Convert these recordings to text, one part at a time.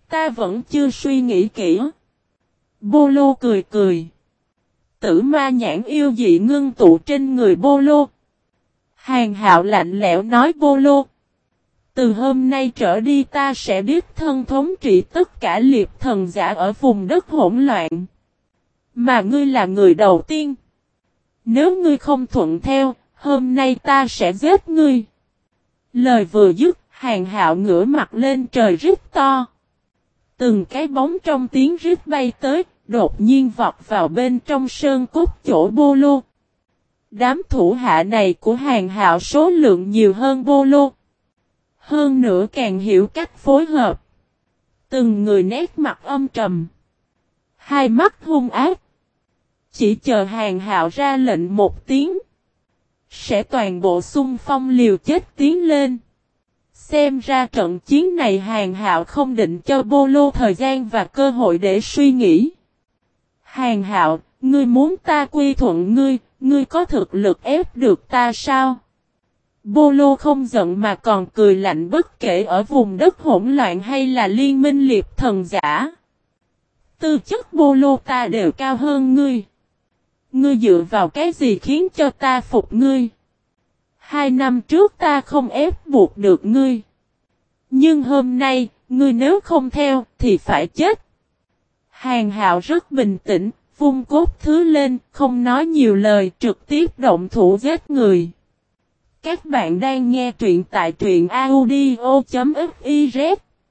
Ta vẫn chưa suy nghĩ kỹ. Bô Lô cười cười. Tử ma nhãn yêu dị ngưng tụ trên người Bô Lô. Hàn Hạo lạnh lẽo nói Bô Lô. Từ hôm nay trở đi ta sẽ đích thân thống trị tất cả liệp thần giả ở vùng đất hỗn loạn. Mà ngươi là người đầu tiên. Nếu ngươi không thuận theo, hôm nay ta sẽ giết ngươi. Lời vừa dứt, Hàn Hạo ngửa mặt lên trời rít to. Từng cái bóng trong tiếng rít bay tới, đột nhiên vọt vào bên trong sơn cốt chỗ Bô Lô. Đám thủ hạ này của Hàn Hạo số lượng nhiều hơn Bô Lô. Hơn nữa càng hiểu cách phối hợp. Từng người nét mặt âm trầm. Hai mắt hung ác. Chỉ chờ Hàn Hạo ra lệnh một tiếng. Sẽ toàn bộ xung phong liều chết tiến lên. Xem ra trận chiến này Hàn Hạo không định cho Bô Lô thời gian và cơ hội để suy nghĩ. Hàn Hạo, ngươi muốn ta quy thuận ngươi, ngươi có thực lực ép được ta sao? Bô Lô không giận mà còn cười lạnh bất kể ở vùng đất hỗn loạn hay là liên minh liệp thần giả. Tư chất Bô Lô ta đều cao hơn ngươi. Ngươi dựa vào cái gì khiến cho ta phục ngươi? 2 năm trước ta không ép buộc được ngươi. Nhưng hôm nay, ngươi nếu không theo thì phải chết. Hàn Hạo rất bình tĩnh, vung cốt thứ lên, không nói nhiều lời, trực tiếp động thủ giết người. Các bạn đang nghe truyện tại truyện audio.fiz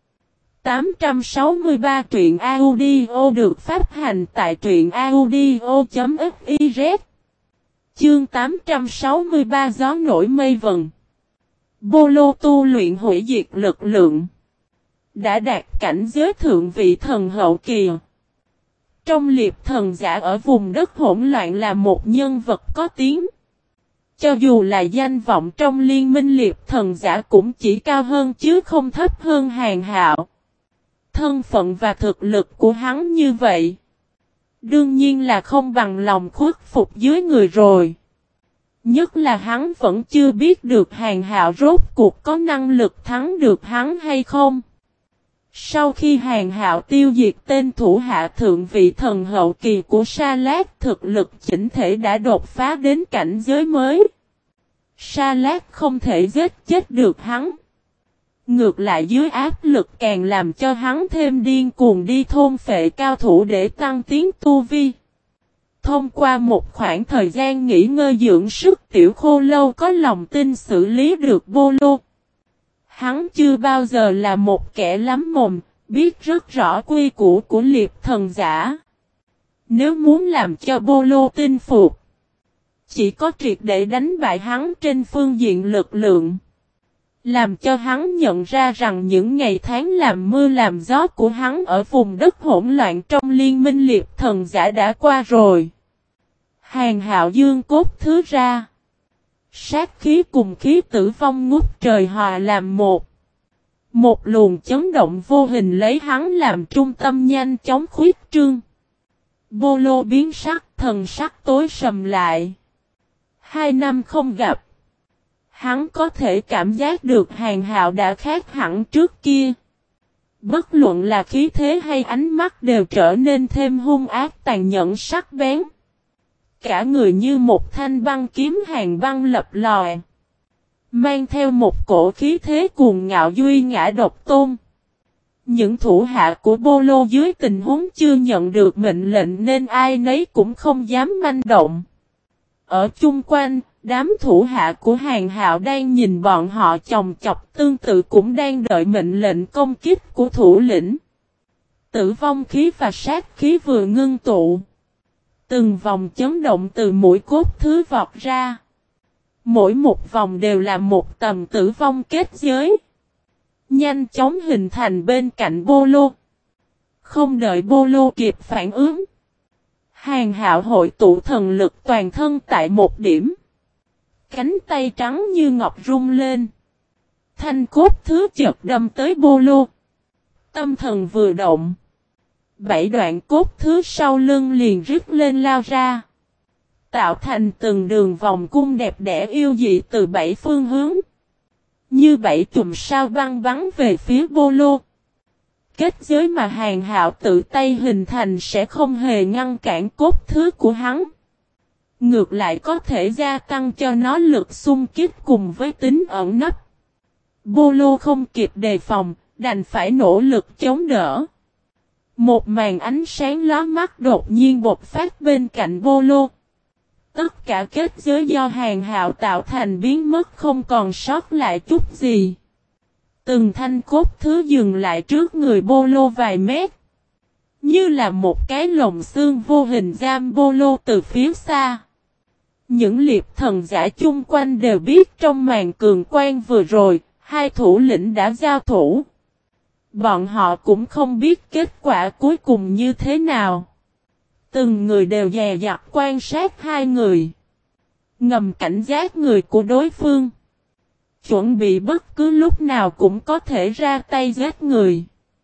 863 truyện audio được phát hành tại truyện audio.fiz Chương 863 gió nổi mây vần. Bô Lô tu luyện hủy diệt lực lượng. Đã đạt cảnh giới thượng vị thần hậu kỳ. Trong liệp thần giả ở vùng đất hỗn loạn là một nhân vật có tiếng. Cho dù là danh vọng trong liên minh liệp thần giả cũng chỉ cao hơn chứ không thấp hơn Hàn Hạo. Thân phận và thực lực của hắn như vậy. Đương nhiên là không bằng lòng khuất phục dưới người rồi. Nhất là hắn vẫn chưa biết được Hàn Hạo rốt cuộc có năng lực thắng được hắn hay không. Sau khi Hàn Hạo tiêu diệt tên thủ hạ thượng vị thần hậu kỳ của Sa Lát, thực lực chỉnh thể đã đột phá đến cảnh giới mới. Sa Lát không thể giết chết được hắn. Ngược lại dưới áp lực càng làm cho hắn thêm điên cuồng đi thôn phệ cao thủ để tăng tiến tu vi. Thông qua một khoảng thời gian nghỉ ngơi dưỡng sức, Tiểu Khô Lâu có lòng tin xử lý được Bô Lô. Hắn chưa bao giờ là một kẻ lắm mồm, biết rất rõ quy củ của liệp thần giả. Nếu muốn làm cho Bô Lô tin phục, chỉ có triệt để đánh bại hắn trên phương diện lực lượng. Làm cho hắn nhận ra rằng những ngày tháng làm mưa làm gió của hắn ở vùng đất hỗn loạn trong liên minh liệp thần giả đã qua rồi. Hàn Hạo dương cốt thứ ra. Sát khí cùng khí tử vong ngút trời hòa làm một. Một luồng chấn động vô hình lấy hắn làm trung tâm nhanh chóng khuyết trương. Bô Lô biến sắc, thần sắc tối sầm lại. 2 năm không gặp. Hắn có thể cảm giác được Hàn Hạo đã khác hẳn trước kia. Bất luận là khí thế hay ánh mắt đều trở nên thêm hung ác tàn nhẫn sắc bén. Cả người như một thanh băng kiếm hàn băng lập lòe. Mang theo một cổ khí thế cuồng ngạo duy ngã độc tôn. Những thủ hạ của Bô Lô dưới tình huống chưa nhận được mệnh lệnh nên ai nấy cũng không dám manh động. Ở chung quanh, đám thủ hạ của Hàn Hạo đang nhìn bọn họ chồng chọc, tương tự cũng đang đợi mệnh lệnh công kích của thủ lĩnh. Tử vong khí và sát khí vừa ngưng tụ. Từng vòng chấn động từ mũi cốt thứ vọt ra. Mỗi một vòng đều là một tầm tử vong kết giới. Nhanh chóng hình thành bên cạnh Bô Lô. Không đợi Bô Lô kịp phản ứng. Hàn Hạo hội tụ thần lực toàn thân tại một điểm. Cánh tay trắng như ngọc rung lên. Thanh cốt thứ chợt đâm tới Bô Lô. Tâm thần vừa động. 7 đoạn cốt thứ sau lưng liền rít lên lao ra. Tạo thành từng đường vòng cung đẹp đẽ yêu dị từ 7 phương hướng. Như 7 chùm sao băng bắn về phía Bô Lô. kết giới mà Hàn Hạo tự tay hình thành sẽ không hề ngăn cản cốt thứ của hắn. Ngược lại có thể gia tăng cho nó lực xung kích cùng với tính ẩn nấp. Bolo không kịp đề phòng, đành phải nỗ lực chống đỡ. Một màn ánh sáng lóa mắt đột nhiên bộc phát bên cạnh Bolo. Tất cả kết giới do Hàn Hạo tạo thành biến mất không còn sót lại chút gì. Từng thanh cốt thứ dừng lại trước người Bolo vài mét. Như là một cái lồng xương vô hình giam Bolo từ phía xa. Những liệp thần giả chung quanh đều biết trong màn cường quan vừa rồi, hai thủ lĩnh đã giao thủ. Bọn họ cũng không biết kết quả cuối cùng như thế nào. Từng người đều dè dặt quan sát hai người. Ngầm cảnh giác người của đối phương. Chuẩn bị bất cứ lúc nào cũng có thể ra tay giết người.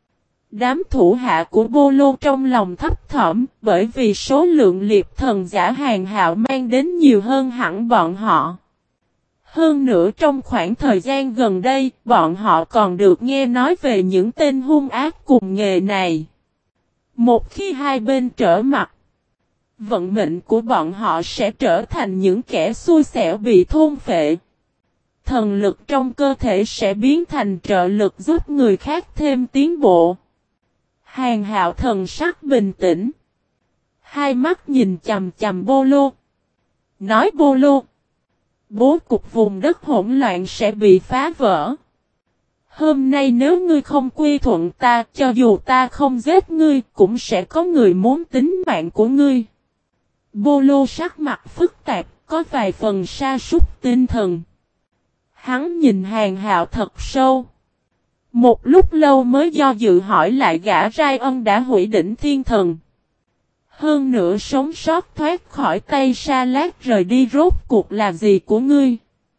Đám thủ hạ của Bolo trong lòng thấp thỏm bởi vì số lượng liệp thần giả Hàn Hạo mang đến nhiều hơn hẳn bọn họ. Hơn nữa trong khoảng thời gian gần đây, bọn họ còn được nghe nói về những tên hung ác cùng nghề này. Một khi hai bên trở mặt, vận mệnh của bọn họ sẽ trở thành những kẻ xui xẻo bị thôn phệ. Thần lực trong cơ thể sẽ biến thành trợ lực giúp người khác thêm tiến bộ. Hàn Hạo thần sắc bình tĩnh. Hai mắt nhìn chằm chằm Bolo. Nói Bolo. Bố cục vùng đất hỗn loạn sẽ bị phá vỡ. Hôm nay nếu ngươi không quy thuận ta, cho dù ta không giết ngươi, cũng sẽ có người muốn tính mạng của ngươi. Bolo sắc mặt phức tạp, có vài phần sa sút tinh thần. Hắn nhìn Hàn Hạo thật sâu. Một lúc lâu mới do dự hỏi lại gã Rai Ân đã hủy đỉnh thiên thần. Hơn nữa sống sót thoát khỏi tay Sa Lát rời đi rốt cuộc là gì của ngươi?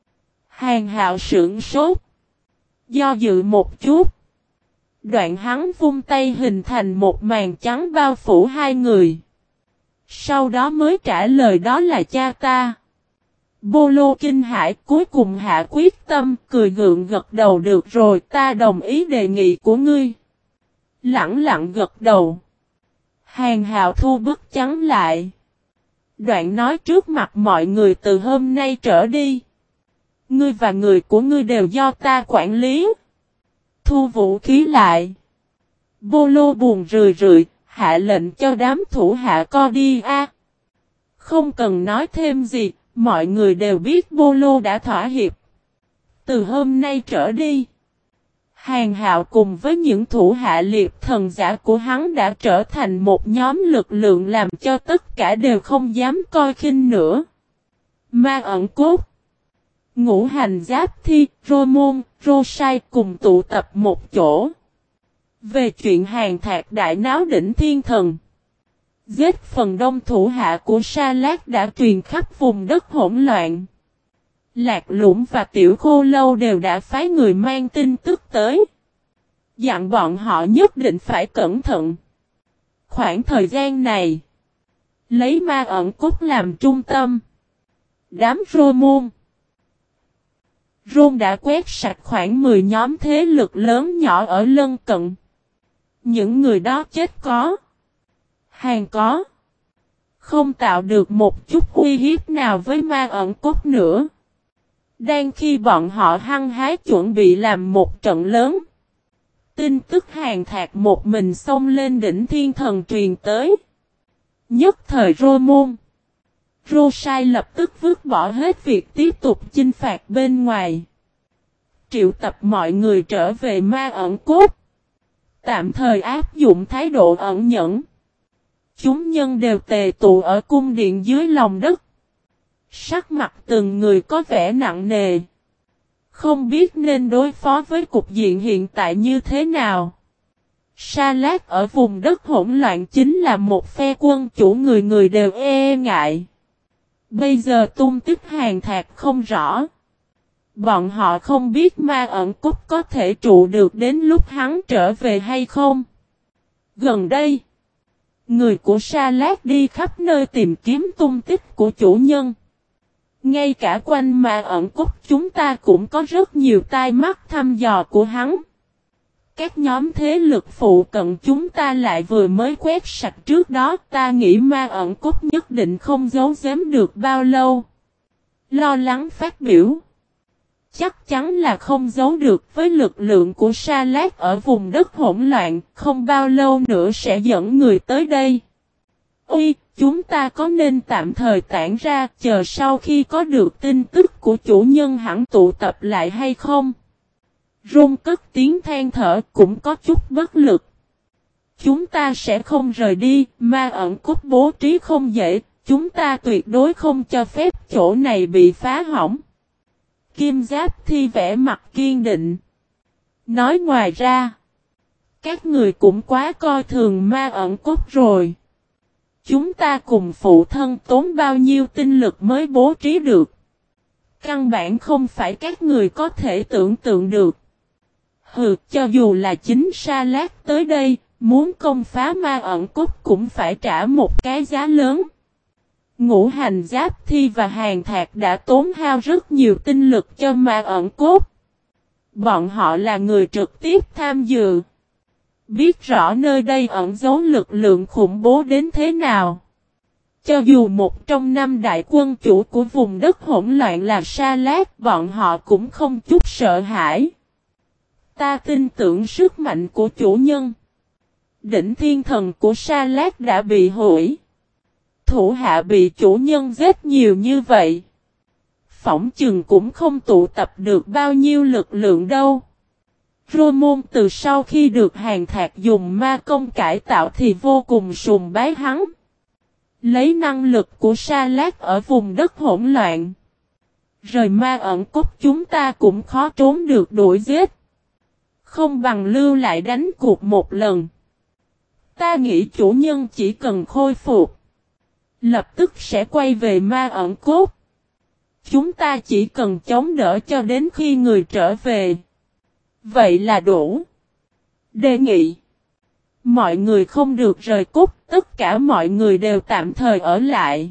Hàn Hạo sững sốt. Do dự một chút. Đoạn hắn vung tay hình thành một màn trắng bao phủ hai người. Sau đó mới trả lời đó là cha ta. Bolo kinh hãi cuối cùng hạ quyết tâm cười gượng gật đầu được rồi ta đồng ý đề nghị của ngươi. Lặng lặng gật đầu. Hàn Hạo thu bức trắng lại. Đoạn nói trước mặt mọi người từ hôm nay trở đi. Ngươi và người của ngươi đều do ta quản lý. Thu vũ khí lại. Bolo buồn rười rượi, hạ lệnh cho đám thủ hạ co đi a. Không cần nói thêm gì, mọi người đều biết Bolo đã thỏa hiệp. Từ hôm nay trở đi. Hàn Hạo cùng với những thủ hạ liệp thần giả của hắn đã trở thành một nhóm lực lượng làm cho tất cả đều không dám coi khinh nữa. Ma ẩn cốt. Ngũ hành giáp thi, Rô Môn, Rô Sai cùng tụ tập một chỗ. Về chuyện Hàn Thạc đại náo đỉnh thiên thần. Giết phần đông thủ hạ của Sa Lát đã truyền khắp vùng đất hỗn loạn. Lạc Lũng và Tiểu Khô Lâu đều đã phái người mang tin tức tới. Dặn bọn họ nhất định phải cẩn thận. Khoảng thời gian này, lấy ma ẩn cốt làm trung tâm. Đám Rô Môn Rôn đã quét sạch khoảng 10 nhóm thế lực lớn nhỏ ở lân cận. Những người đó chết có. Hàng có. Không tạo được một chút uy hiếp nào với ma ẩn cốt nữa. Đang khi bọn họ hăng hái chuẩn bị làm một trận lớn. Tin tức Hàn Thạc một mình xông lên đỉnh thiên thần truyền tới. Nhất thời Rô Môn Rô Sai lập tức vứt bỏ hết việc tiếp tục chinh phạt bên ngoài. Triệu tập mọi người trở về ma ẩn cốt. Tạm thời áp dụng thái độ ẩn nhẫn. Chúng nhân đều tề tụ ở cung điện dưới lòng đất. Sắc mặt từng người có vẻ nặng nề. Không biết nên đối phó với cục diện hiện tại như thế nào. Sa Lát ở vùng đất hỗn loạn chính là một phe quân chủ người người đều e ngại. Bây giờ tung tích Hàn Thạc không rõ. Bọn họ không biết ma ẩn cốt có thể trụ được đến lúc hắn trở về hay không. Gần đây, người của Sa Lát đi khắp nơi tìm kiếm tung tích của chủ nhân. Ngay cả quanh ma ẩn cốt chúng ta cũng có rất nhiều tai mắt thăm dò của hắn. Các nhóm thế lực phụ cận chúng ta lại vừa mới quét sạch trước đó, ta nghĩ ma ẩn cốt nhất định không giấu giếm được bao lâu. Lo lắng phát biểu. Chắc chắn là không giấu được với lực lượng của Sa Lát ở vùng đất hỗn loạn, không bao lâu nữa sẽ dẫn người tới đây. Ôi, chúng ta có nên tạm thời tản ra, chờ sau khi có được tin tức của chủ nhân hẳn tụ tập lại hay không? Rôn cất tiếng than thở cũng có chút bất lực. Chúng ta sẽ không rời đi, ma ẩn cốt bố trí không dễ, chúng ta tuyệt đối không cho phép chỗ này bị phá hỏng. Kim Giáp Thi vẻ mặt kiên định. Nói ngoài ra, các người cũng quá coi thường ma ẩn cốt rồi. Chúng ta cùng phụ thân tốn bao nhiêu tinh lực mới bố trí được. Căn bản không phải các người có thể tưởng tượng được. Hừ, cho dù là chính Sa Lát tới đây, muốn công phá ma ẩn cốt cũng phải trả một cái giá lớn. Ngũ Hành Giáp Thi và Hàn Thạc đã tốn hao rất nhiều tinh lực cho ma ẩn cốt. Bọn họ là người trực tiếp tham dự. Biết rõ nơi đây ẩn giấu lực lượng khủng bố đến thế nào. Cho dù một trong 5 đại quân chủ của vùng đất hỗn loạn là Sa Lát, bọn họ cũng không chút sợ hãi. Ta tin tưởng sức mạnh của chủ nhân. Đỉnh thiên thần của Sa Lát đã bị hủy. Thủ hạ bị chủ nhân giết nhiều như vậy. Phỏng chừng cũng không tụ tập được bao nhiêu lực lượng đâu. Rô Môn từ sau khi được Hàn Thạc dùng ma công cải tạo thì vô cùng sùng bái hắn. Lấy năng lực của Sa Lát ở vùng đất hỗn loạn. Rời ma ẩn cốt chúng ta cũng khó trốn được đuổi giết. Không bằng lưu lại đánh cuộc một lần. Ta nghĩ chủ nhân chỉ cần khôi phục. Lập tức sẽ quay về ma ẩn cốt. Chúng ta chỉ cần chống đỡ cho đến khi người trở về. Vậy là đủ. Đề nghị. Mọi người không được rời cốt, tất cả mọi người đều tạm thời ở lại.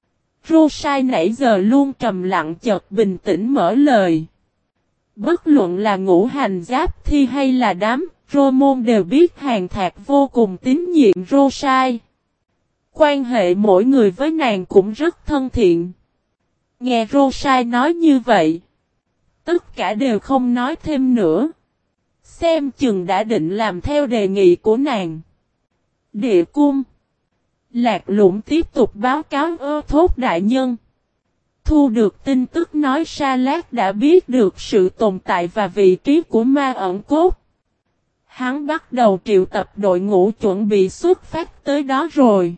Rosai nãy giờ luôn trầm lặng chợt bình tĩnh mở lời. Bất luận là Ngũ Hành Giáp Thi hay là đám, Rô Môn đều biết Hàn Thạc vô cùng tín nhiệm Rosai. Quan hệ mỗi người với nàng cũng rất thân thiện. Nghe Rosai nói như vậy, tất cả đều không nói thêm nữa. Xem chừng đã định làm theo đề nghị của nàng. Địa cung. Lạc Lũng tiếp tục báo cáo Thốt đại nhân. Thu được tin tức nói Sa Lát đã biết được sự tồn tại và vị trí của ma ẩn cốt. Hắn bắt đầu triệu tập đội ngũ chuẩn bị xuất phát tới đó rồi.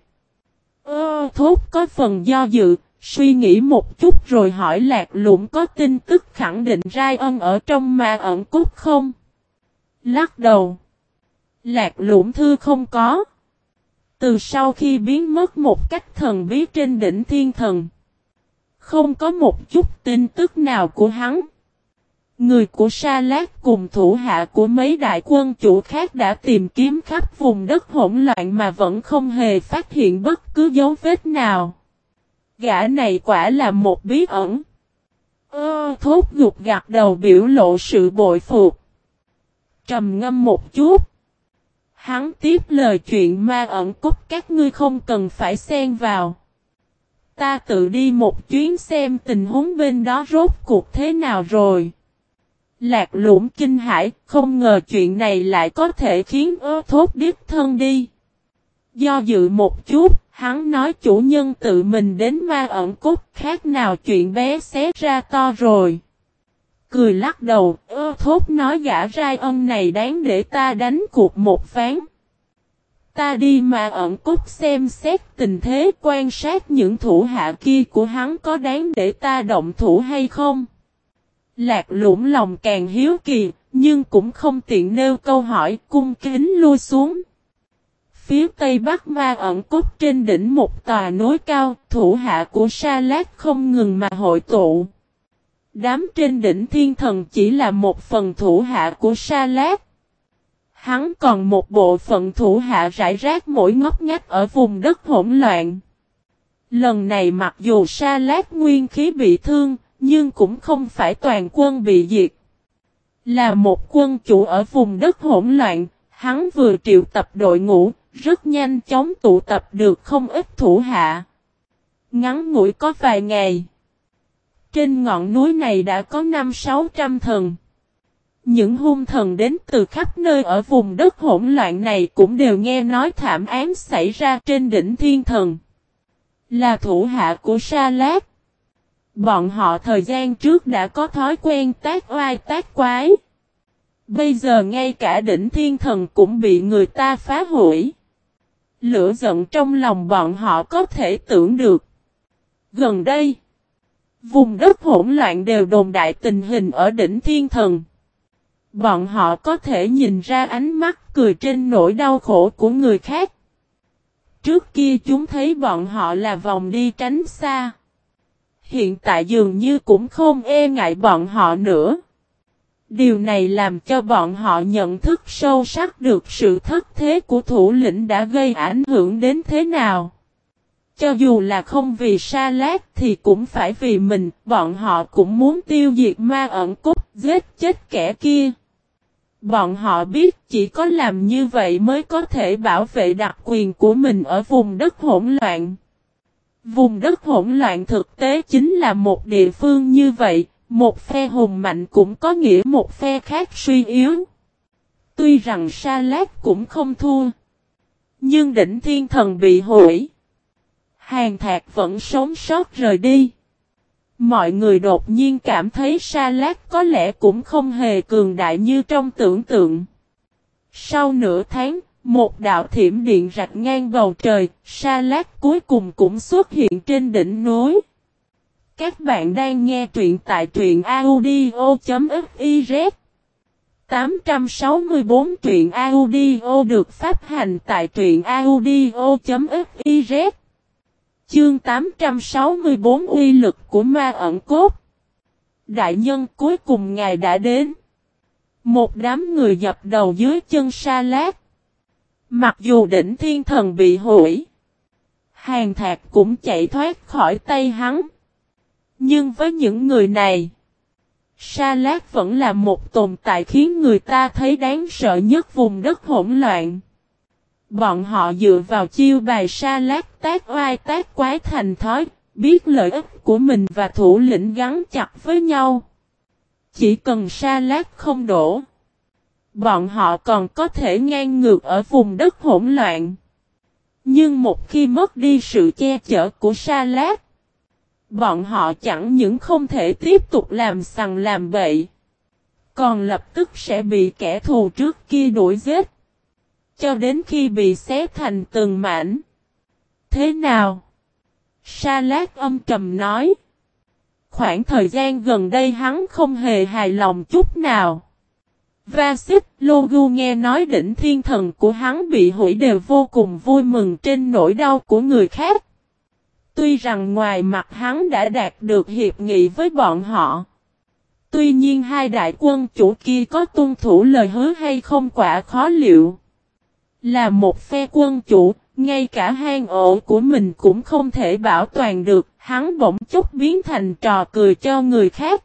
Thốt có phần do dự, suy nghĩ một chút rồi hỏi Lạc Lũng có tin tức khẳng định Rai Ân ở trong ma ẩn cốt không? Lắc đầu. Lạc Lũng thư không có. Từ sau khi biến mất một cách thần bí trên đỉnh thiên thần. Không có một chút tin tức nào của hắn. Người của Sa Lát cùng thủ hạ của mấy đại quân chủ khác đã tìm kiếm khắp vùng đất hỗn loạn mà vẫn không hề phát hiện bất cứ dấu vết nào. Gã này quả là một bí ẩn. Thốt gục gặt đầu biểu lộ sự bội phục. Trầm ngâm một chút. Hắn tiếp lời chuyện ma ẩn cốt các ngươi không cần phải xen vào. Ta tự đi một chuyến xem tình huống bên đó rốt cuộc thế nào rồi. Lạc Lũng kinh hãi, không ngờ chuyện này lại có thể khiến Thốt đích thân đi. Do dự một chút, hắn nói chủ nhân tự mình đến ma ẩn cốt khác nào chuyện bé xé ra to rồi. Cười lắc đầu, Thốt nói gã Rai Ân này đáng để ta đánh cuộc một ván. Ta đi ma ẩn cốt xem xét tình thế quan sát những thủ hạ kia của hắn có đáng để ta động thủ hay không. Lạc Lũng lòng càng hiếu kỳ, nhưng cũng không tiện nêu câu hỏi, cung kính lui xuống. Phía tây bắc ma ẩn cốt trên đỉnh một tòa núi cao, thủ hạ của Sa Lát không ngừng mà hội tụ. Đám trên đỉnh thiên thần chỉ là một phần thủ hạ của Sa Lát. Hắn còn một bộ phận thủ hạ rải rác mỗi ngóc ngách ở vùng đất hỗn loạn. Lần này mặc dù Sa Lát nguyên khí bị thương, nhưng cũng không phải toàn quân bị diệt. Là một quân chủ ở vùng đất hỗn loạn, hắn vừa triệu tập đội ngũ, rất nhanh chóng tụ tập được không ít thủ hạ. Ngắn ngủi có vài ngày. Trên ngọn núi này đã có 500-600 thần. Những hung thần đến từ khắp nơi ở vùng đất hỗn loạn này cũng đều nghe nói thảm án xảy ra trên đỉnh Thiên Thần. Là thủ hạ của Sa Lát. Bọn họ thời gian trước đã có thói quen tác oai tác quái. Bây giờ ngay cả đỉnh Thiên Thần cũng bị người ta phá hủy. Lửa giận trong lòng bọn họ có thể tưởng được. Gần đây, vùng đất hỗn loạn đều đồn đại tình hình ở đỉnh Thiên Thần. Bọn họ có thể nhìn ra ánh mắt cười trên nỗi đau khổ của người khác. Trước kia chúng thấy bọn họ là vòng đi tránh xa. Hiện tại dường như cũng không e ngại bọn họ nữa. Điều này làm cho bọn họ nhận thức sâu sắc được sự thất thế của thủ lĩnh đã gây ảnh hưởng đến thế nào. Cho dù là không vì Sa Lát thì cũng phải vì mình, bọn họ cũng muốn tiêu diệt Ma Ẩn Cốt, giết chết kẻ kia. Bọn họ biết chỉ có làm như vậy mới có thể bảo vệ đặc quyền của mình ở vùng đất hỗn loạn. Vùng đất hỗn loạn thực tế chính là một địa phương như vậy, một phe hùng mạnh cũng có nghĩa một phe khác suy yếu. Tuy rằng Sa Lát cũng không thua, nhưng đỉnh Thiên Thần bị hủy. Hàn Thạc vẫn sống sót rời đi. Mọi người đột nhiên cảm thấy Sa Lát có lẽ cũng không hề cường đại như trong tưởng tượng. Sau nửa tháng, một đạo thiểm điện rạch ngang bầu trời, Sa Lát cuối cùng cũng xuất hiện trên đỉnh núi. Các bạn đang nghe truyện tại truyện audio.fiz 864 truyện audio được phát hành tại truyện audio.fiz. Chương 864 uy lực của Ma Ẩn Cốt. Đại nhân, cuối cùng ngài đã đến. Một đám người dập đầu dưới chân Sa Lát. Mặc dù đỉnh Thiên Thần bị hủy, Hàn Thạc cũng chạy thoát khỏi tay hắn. Nhưng với những người này, Sa Lát vẫn là một tồn tại khiến người ta thấy đáng sợ nhất vùng đất hỗn loạn. Bọn họ dựa vào chiêu bài Sa Lát tác oai tác quái thành thói, biết lợi ích của mình và thủ lĩnh gắn chặt với nhau. Chỉ cần Sa Lát không đổ, bọn họ còn có thể ngang ngược ở vùng đất hỗn loạn. Nhưng một khi mất đi sự che chở của Sa Lát, bọn họ chẳng những không thể tiếp tục làm sằng làm bậy, còn lập tức sẽ bị kẻ thù trước kia đuổi giết. Cho đến khi bị xé thành từng mảnh. Thế nào? Sa Lát âm trầm nói. Khoảng thời gian gần đây hắn không hề hài lòng chút nào. Vasit Logu nghe nói đỉnh Thiên Thần của hắn bị hủy đều vô cùng vui mừng trên nỗi đau của người khác. Tuy rằng ngoài mặt hắn đã đạt được hiệp nghị với bọn họ. Tuy nhiên hai đại quân chủ kia có tuân thủ lời hứa hay không quả khó liệu. Là một phe quân chủ, ngay cả hang ổ của mình cũng không thể bảo toàn được, hắn bỗng chốc biến thành trò cười cho người khác.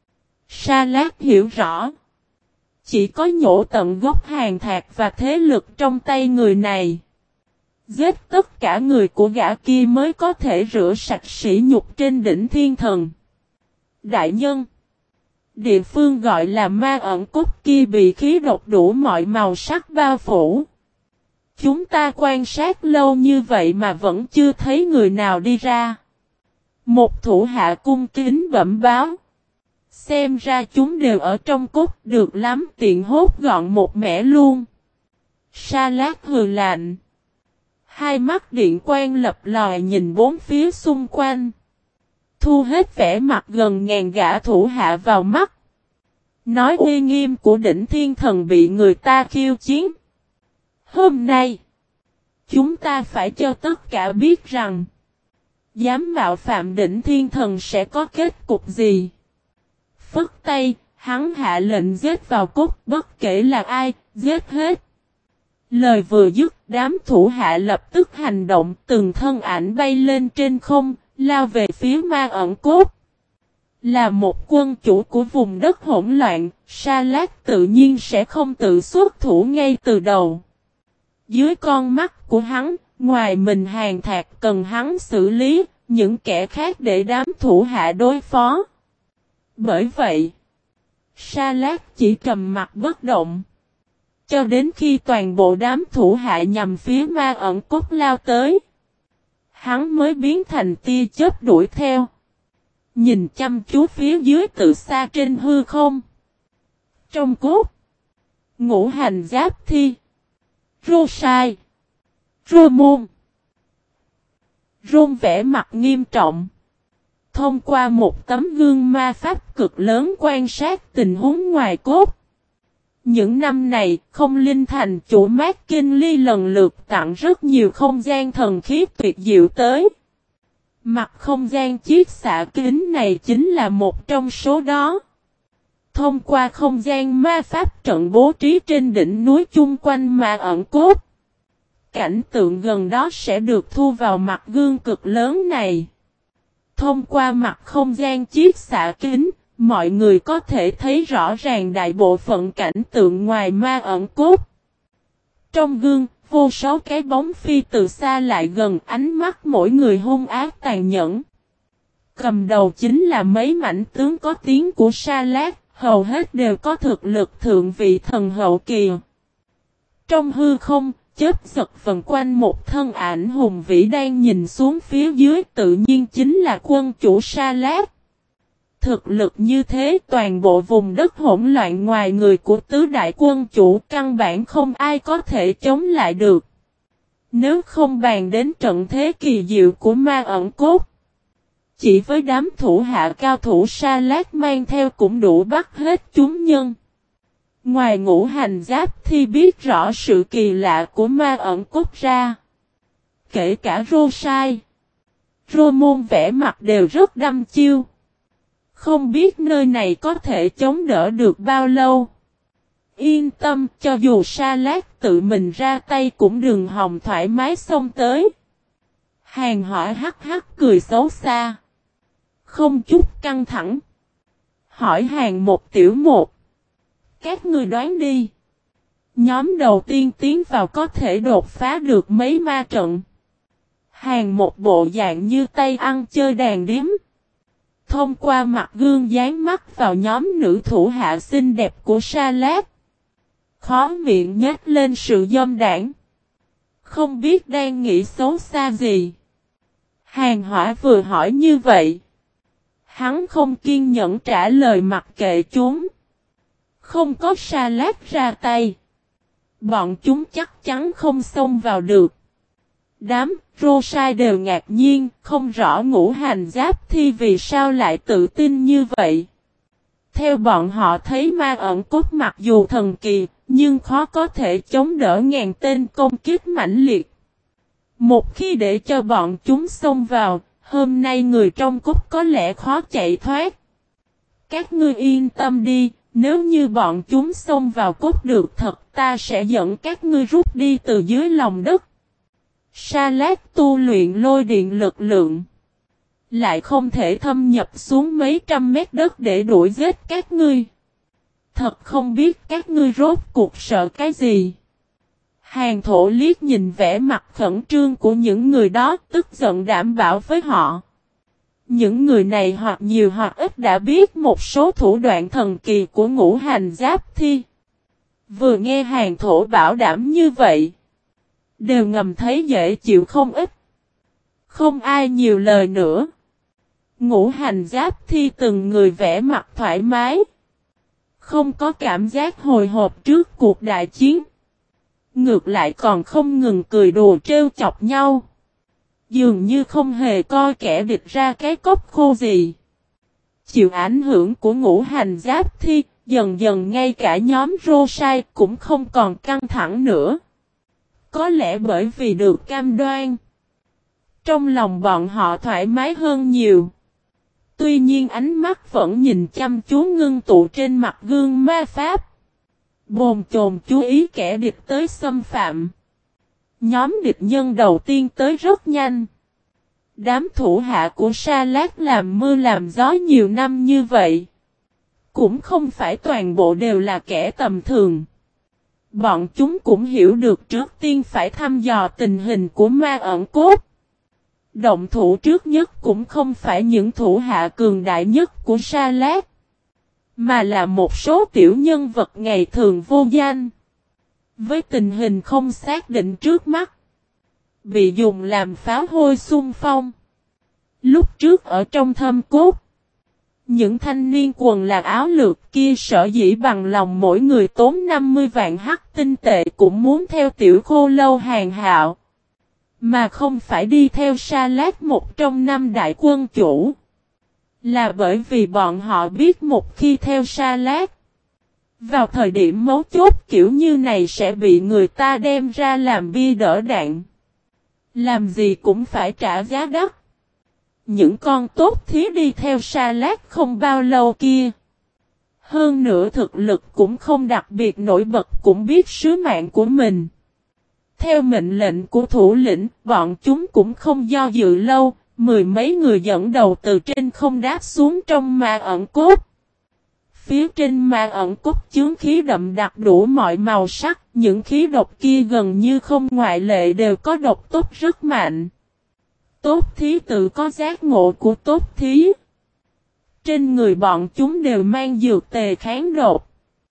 Sa Lát hiểu rõ. Chỉ có nhổ tận gốc Hàn Thạc và thế lực trong tay người này. Giết tất cả người của gã kia mới có thể rửa sạch sỉ nhục trên đỉnh Thiên Thần. Đại nhân, địa phương gọi là Ma Ẩn Cốt kia bị khí độc đủ mọi màu sắc bao phủ. Chúng ta quan sát lâu như vậy mà vẫn chưa thấy người nào đi ra. Một thủ hạ cung kính bẩm báo. Xem ra chúng đều ở trong cốt, được lắm, tiện hốt gọn một mẻ luôn. Sa Lát hừ lạnh. Hai mắt điện quang lập lòi nhìn bốn phía xung quanh. Thu hết vẻ mặt gần ngàn gã thủ hạ vào mắt. Nói uy nghiêm của đỉnh Thiên Thần bị người ta khiêu chiến. Hôm nay, chúng ta phải cho tất cả biết rằng, dám mạo phạm đỉnh Thiên Thần sẽ có kết cục gì. Phất tay, hắn hạ lệnh giết vào cốt, bất kể là ai, giết hết. Lời vừa dứt, đám thủ hạ lập tức hành động, từng thân ảnh bay lên trên không, lao về phía Ma Ẩn Cốt. Là một quân chủ của vùng đất hỗn loạn, Sa Lát tự nhiên sẽ không tự xuất thủ ngay từ đầu. Dưới con mắt của hắn, ngoài mình Hàn Thạc cần hắn xử lý, những kẻ khác để đám thủ hạ đối phó. Bởi vậy, Sa Lát chỉ trầm mặt bất động. Cho đến khi toàn bộ đám thủ hạ nhằm phía Ma Ẩn Cốt lao tới, hắn mới biến thành tia chớp đuổi theo. Nhìn chăm chú phía dưới từ xa trên hư không. Trong cốt, Ngũ Hành Giáp Thi, Rô Sai, Rô Môn, Rôn vẻ mặt nghiêm trọng. Thông qua một tấm gương ma pháp cực lớn quan sát tình huống ngoài cốt. Những năm này, không linh thành chủ Mát Kinh Ly lần lượt tặng rất nhiều không gian thần khí tuyệt diệu tới. Mặt không gian chiếc xạ kính này chính là một trong số đó. Thông qua không gian ma pháp trận bố trí trên đỉnh núi chung quanh Ma Ẩn Cốt. Cảnh tượng gần đó sẽ được thu vào mặt gương cực lớn này. Thông qua mặt không gian chiếc xạ kính, mọi người có thể thấy rõ ràng đại bộ phận cảnh tượng ngoài Ma Ẩn Cốt. Trong gương, vô số cái bóng phi từ xa lại gần, ánh mắt mỗi người hung ác tàn nhẫn. Cầm đầu chính là mấy mãnh tướng có tiếng của Sa Lát, hầu hết đều có thực lực thượng vị thần hậu kỳ. Trong hư không, chớp giật vần quanh một thân ảnh hùng vĩ đang nhìn xuống phía dưới, tự nhiên chính là quân chủ Sa Lát. Thực lực như thế, toàn bộ vùng đất hỗn loạn ngoài người của tứ đại quân chủ căn bản không ai có thể chống lại được. Nếu không bàn đến trận thế kỳ diệu của Ma Ẩn Cốt, chỉ với đám thủ hạ cao thủ Sa Lát mang theo cũng đủ bắt hết chúng nhân. Ngoài Ngũ Hành Giáp Thi biết rõ sự kỳ lạ của Ma Ẩn Cốt ra, kể cả Rô Sai, Rô Môn vẻ mặt đều rất đăm chiêu. Không biết nơi này có thể chống đỡ được bao lâu. Yên tâm, cho dù Sa Lát tự mình ra tay cũng đừng hòng thoải mái xông tới. Hàn Hỏa hắc hắc cười xấu xa. Không chút căng thẳng. Hỏi Hàn một tiểu một. Các ngươi đoán đi. Nhóm đầu tiên tiến vào có thể đột phá được mấy ma trận. Hàn một bộ dạng như tay ăn chơi đàn điếm. Thông qua mặt gương dán mắt vào nhóm nữ thủ hạ xinh đẹp của Sa Lát. Khó miệng nhếch lên sự dâm đảng. Không biết đang nghĩ xấu xa gì. Hàn Hỏa vừa hỏi như vậy. Hắn không kiên nhẫn trả lời mặc kệ chúng. Không có Sa Lát ra tay. Bọn chúng chắc chắn không xông vào được. Đám Rô Sai đều ngạc nhiên, không rõ Ngũ Hành Giáp Thi vì sao lại tự tin như vậy. Theo bọn họ thấy Ma Ẩn Cốt mặc dù thần kỳ, nhưng khó có thể chống đỡ ngàn tên công kích mãnh liệt. Một khi để cho bọn chúng xông vào, hôm nay người trong cốt có lẽ khó chạy thoát. Các ngươi yên tâm đi, nếu như bọn chúng xông vào cốt được thật, ta sẽ dẫn các ngươi rút đi từ dưới lòng đất. Sa Lát tu luyện lôi điện lực lượng, lại không thể thâm nhập xuống mấy trăm mét đất để đuổi giết các ngươi. Thật không biết các ngươi rốt cuộc sợ cái gì. Hàn Thổ liếc nhìn vẻ mặt khẩn trương của những người đó, tức giận đảm bảo với họ. Những người này hoặc nhiều hoặc ít đã biết một số thủ đoạn thần kỳ của Ngũ Hành Giáp Thi. Vừa nghe Hàn Thổ bảo đảm như vậy, đều ngầm thấy dễ chịu không ít. Không ai nhiều lời nữa. Ngũ Hành Giáp Thi từng người vẻ mặt thoải mái. Không có cảm giác hồi hộp trước cuộc đại chiến. Ngược lại còn không ngừng cười đùa trêu chọc nhau. Dường như không hề coi kẻ địch ra cái cốc khô gì. Chịu ảnh hưởng của Ngũ Hành Giáp Thi, dần dần ngay cả nhóm Rô Sai cũng không còn căng thẳng nữa. Có lẽ bởi vì được cam đoan. Trong lòng bọn họ thoải mái hơn nhiều. Tuy nhiên ánh mắt vẫn nhìn chăm chú ngưng tụ trên mặt gương ma pháp. Bồn chồn chú ý kẻ địch tới xâm phạm. Nhóm địch nhân đầu tiên tới rất nhanh. Đám thủ hạ của Sa Lát làm mưa làm gió nhiều năm như vậy. Cũng không phải toàn bộ đều là kẻ tầm thường. Bọn chúng cũng hiểu được trước tiên phải thăm dò tình hình của ma ẩn cốt. Động thủ trước nhất cũng không phải những thủ hạ cường đại nhất của Sa Lát, mà là một số tiểu nhân vật ngày thường vô danh. Với tình hình không xác định trước mắt, bị dùng làm pháo hôi xung phong. Lúc trước ở trong thâm cốt, những thanh niên quần là áo lược kia sở dĩ bằng lòng mỗi người tốn 50 vạn hắc tinh tệ cũng muốn theo tiểu khô lâu hàng hạo, mà không phải đi theo Sa Lát một trong 5 đại quân chủ. Là bởi vì bọn họ biết một khi theo Sa Lát, vào thời điểm mấu chốt kiểu như này sẽ bị người ta đem ra làm bia đỡ đạn. Làm gì cũng phải trả giá đắt. Những con tốt thí đi theo Sa Lát không bao lâu kia. Hơn nữa thực lực cũng không đặc biệt nổi bật, cũng biết sứ mạng của mình. Theo mệnh lệnh của thủ lĩnh, bọn chúng cũng không do dự lâu, 10 mấy người dẫn đầu từ trên không đáp xuống trong ma ẩn cốt. Phía trên ma ẩn cốt chướng khí đậm đặc đủ mọi màu sắc, những khí độc kia gần như không ngoại lệ đều có độc tốt rất mạnh. Tốt thí tự có giác ngộ của tốt thí. Trên người bọn chúng đều mang dược tề kháng độc.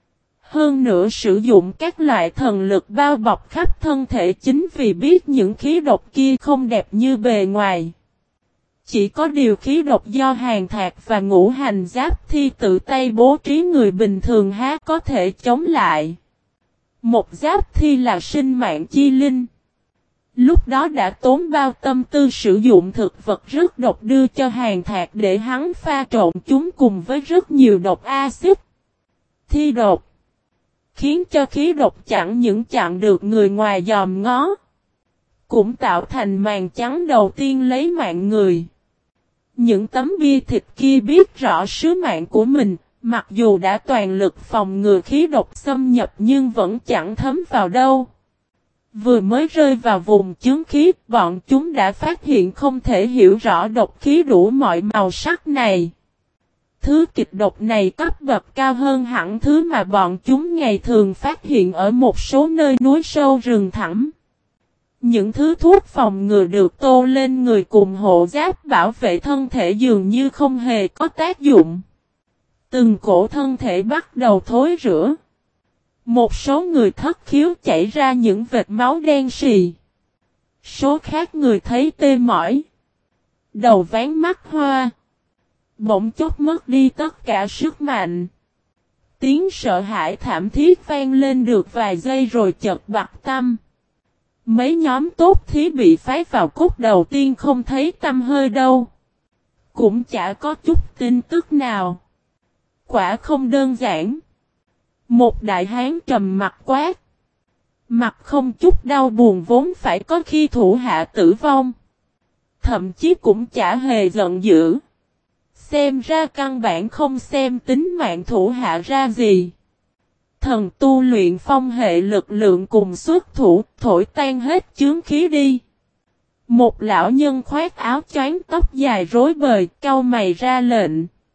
Hơn nữa sử dụng các loại thần lực bao bọc khắp thân thể chính vì biết những khí độc kia không đẹp như bề ngoài. Chỉ có điều khí độc do hàng thạc và ngũ hành giáp thi tự tay bố trí người bình thường há có thể chống lại. Một giáp thi là sinh mạng chi linh. Lúc đó đã tốn bao tâm tư sử dụng thực vật rất độc đưa cho hàng thạc để hắn pha trộn chúng cùng với rất nhiều độc axit, thi độc, khiến cho khí độc chẳng những chặn được người ngoài dòm ngó, cũng tạo thành màn trắng đầu tiên lấy mạng người. Những tấm bia thịt kia biết rõ sứ mạng của mình, mặc dù đã toàn lực phòng ngừa khí độc xâm nhập nhưng vẫn chẳng thấm vào đâu. Vừa mới rơi vào vùng chướng khí, bọn chúng đã phát hiện không thể hiểu rõ độc khí đủ mọi màu sắc này. Thứ kịch độc này cấp bậc cao hơn hẳn thứ mà bọn chúng ngày thường phát hiện ở một số nơi núi sâu rừng thẳm. Những thứ thuốc phòng ngừa được tô lên người cùng hộ giáp bảo vệ thân thể dường như không hề có tác dụng. Từng cổ thân thể bắt đầu thối rữa. Một số người thất khiếu chảy ra những vệt máu đen sì. Số khác người thấy tê mỏi, đầu ván mắt hoa. Bỗng chốc mất đi tất cả sức mạnh. Tiếng sợ hãi thảm thiết vang lên được vài giây rồi chợt bặt tăm. Mấy nhóm tốt thí bị phái vào cốt đầu tiên không thấy tăm hơi đâu. Cũng chả có chút tin tức nào. Quả không đơn giản. Một đại hán trầm mặt quát. Mặt không chút đau buồn vốn phải có khi thủ hạ tử vong. Thậm chí cũng chả hề giận dữ. Xem ra căn bản không xem tính mạng thủ hạ ra gì. Thần tu luyện phong hệ lực lượng cùng xuất thủ, thổi tan hết chướng khí đi. Một lão nhân khoác áo choàng tóc dài rối bời, cau mày ra lệnh.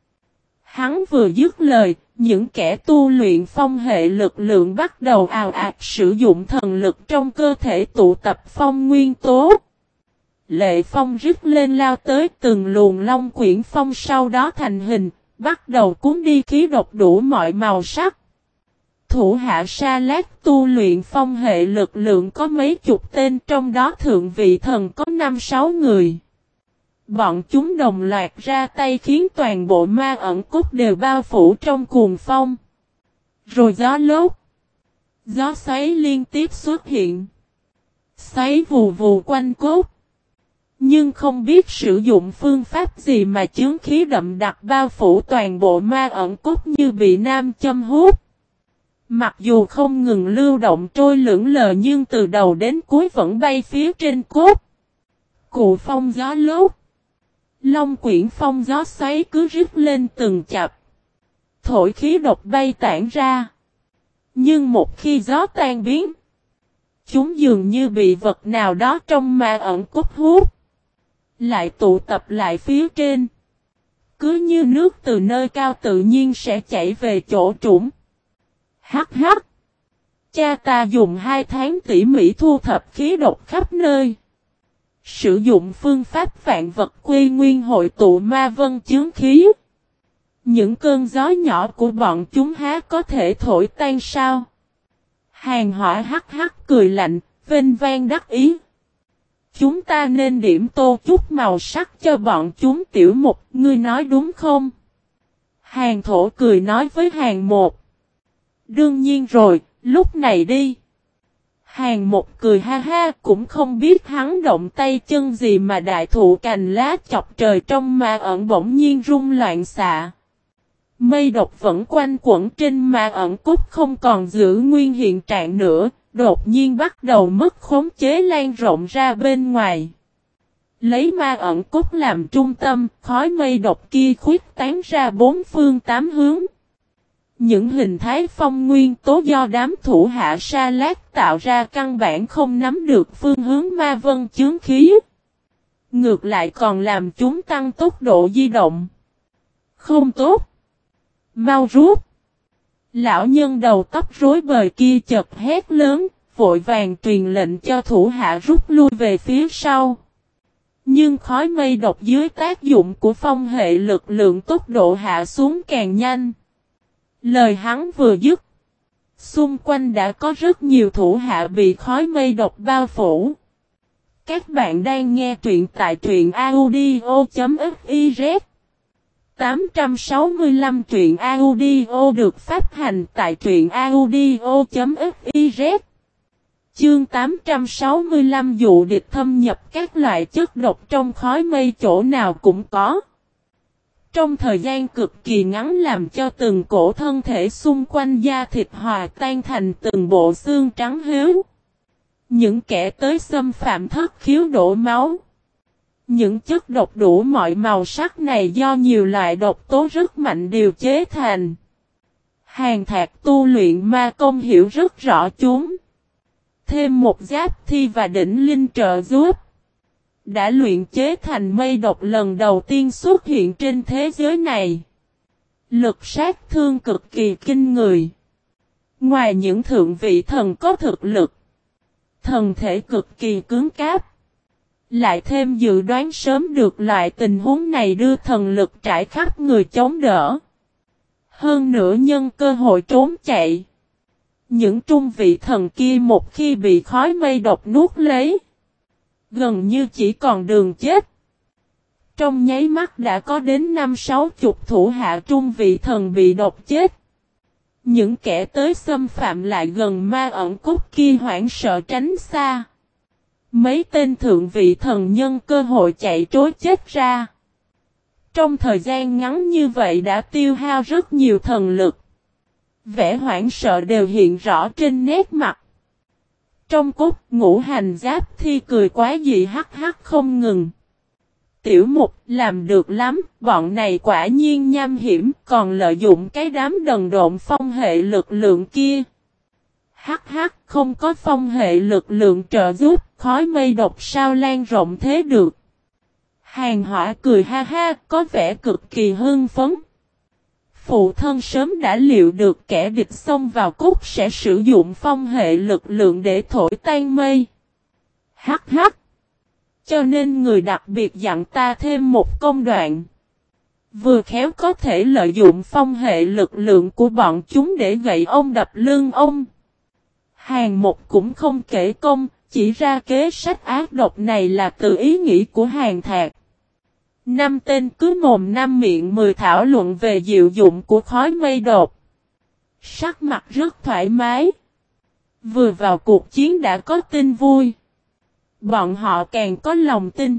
Hắn vừa dứt lời, những kẻ tu luyện phong hệ lực lượng bắt đầu ào ạt sử dụng thần lực trong cơ thể tụ tập phong nguyên tố. Lệ phong rít lên lao tới, từng luồng long quyển phong sau đó thành hình, bắt đầu cuốn đi khí độc đủ mọi màu sắc. Thủ hạ Sa Lát tu luyện phong hệ lực lượng có mấy chục tên, trong đó thượng vị thần có 5-6 người. Bọn chúng đồng loạt ra tay khiến toàn bộ ma ẩn cốt đều bao phủ trong cuồng phong. Rồi gió lốt, gió xoáy liên tiếp xuất hiện. Xoáy vù vù quanh cốt. Nhưng không biết sử dụng phương pháp gì mà chướng khí đậm đặc bao phủ toàn bộ ma ẩn cốt như bị nam châm hút. Mặc dù không ngừng lưu động trôi lững lờ nhưng từ đầu đến cuối vẫn bay phía trên cốt. Cụ phong gió lốt. Long quyển phong gió xoáy cứ rít lên từng chập. Thổi khí độc bay tản ra. Nhưng một khi gió tan biến, chúng dường như bị vật nào đó trong ma ẩn cốt hút. lại tụ tập lại phía trên. Cứ như nước từ nơi cao tự nhiên sẽ chảy về chỗ trũng. Hắc hắc. Cha ta dùng 2 tháng tỉ mỉ thu thập khí độc khắp nơi. Sử dụng phương pháp vạn vật quy nguyên hội tụ ma vân chướng khí. Những cơn gió nhỏ của bọn chúng há có thể thổi tan sao? Hàng Hỏa hắc hắc cười lạnh, vênh vang đắc ý. Chúng ta nên điểm tô chút màu sắc cho bọn chúng. Tiểu Mục, ngươi nói đúng không? Hàng Thổ cười nói với Hàng Một. Đương nhiên rồi, lúc này đi. Hàng Một cười ha ha, cũng không biết hắn động tay chân gì mà đại thụ cành lá chọc trời trong ma ẩn bỗng nhiên rung loạn xạ. Mây độc vẫn quanh quẩn trên ma ẩn cốt không còn giữ nguyên hiện trạng nữa, đột nhiên bắt đầu mất khống chế lan rộng ra bên ngoài. Lấy ma ẩn cốt làm trung tâm, khói mây độc kia khuyết tán ra 4 phương 8 hướng. Những hình thái phong nguyên tố do đám thủ hạ Sa Lát tạo ra căn bản không nắm được phương hướng ma vân chướng khí. Ngược lại còn làm chúng tăng tốc độ di động. Không tốt. Mau rút. Lão nhân đầu tóc rối bời kia chợt hét lớn, vội vàng truyền lệnh cho thủ hạ rút lui về phía sau. Nhưng khói mây độc dưới tác dụng của phong hệ lực lượng tốc độ hạ xuống càng nhanh. Lời hắn vừa dứt, xung quanh đã có rất nhiều thủ hạ bị khói mây độc bao phủ. Các bạn đang nghe truyện tại truyện audio.fiz 865 truyện audio được phát hành tại truyện audio.fiz. Chương 865 dụ địch thâm nhập. Các loại chất độc trong khói mây chỗ nào cũng có. Trong thời gian cực kỳ ngắn làm cho từng cổ thân thể xung quanh da thịt hòa tan thành từng bộ xương trắng héo. Những kẻ tới xâm phạm thất khiếu đổ máu. Những chất độc đủ mọi màu sắc này do nhiều loại độc tố rất mạnh điều chế thành. Hàn Thạc tu luyện ma công hiểu rất rõ chúng. Thêm một giáp thi và đỉnh linh trợ giúp. Đã luyện chế thành mây độc lần đầu tiên xuất hiện trên thế giới này. Lực sát thương cực kỳ kinh người. Ngoài những thượng vị thần có thực lực, thần thể cực kỳ cứng cáp. Lại thêm dự đoán sớm được loại tình huống này đưa thần lực trải khắp người chống đỡ. Hơn nữa nhân cơ hội trốn chạy. Những trung vị thần kia một khi bị khói mây độc nuốt lấy, gần như chỉ còn đường chết. Trong nháy mắt đã có đến 5-60 thủ hạ trung vị thần bị độc chết. Những kẻ tới xâm phạm lại gần ma ẩn cốt kia hoảng sợ tránh xa. Mấy tên thượng vị thần nhân cơ hội chạy trối chết ra. Trong thời gian ngắn như vậy đã tiêu hao rất nhiều thần lực. Vẻ hoảng sợ đều hiện rõ trên nét mặt. Trong cốt ngũ hành giáp thi cười quá dị hắc hắc không ngừng. Tiểu Mục làm được lắm, bọn này quả nhiên nham hiểm còn lợi dụng cái đám đần độn phong hệ lực lượng kia. Hắc hắc không có phong hệ lực lượng trợ giúp, khói mây độc sao lan rộng thế được. Hàng Hỏa cười ha ha, có vẻ cực kỳ hưng phấn. Phụ thân sớm đã liệu được kẻ địch xông vào cốt sẽ sử dụng phong hệ lực lượng để thổi tan mây. Hắc hắc. Cho nên người đặc biệt dặn ta thêm một công đoạn. Vừa khéo có thể lợi dụng phong hệ lực lượng của bọn chúng để gậy ông đập lưng ông. Hàng Một cũng không kể công, chỉ ra kế sách ác độc này là từ ý nghĩ của Hàn Thạc. 5 tên cứ mồm 5 miệng 10 thảo luận về diệu dụng của khói mây độc. Sắc mặt rất thoải mái. Vừa vào cuộc chiến đã có tin vui. Bọn họ càng có lòng tin.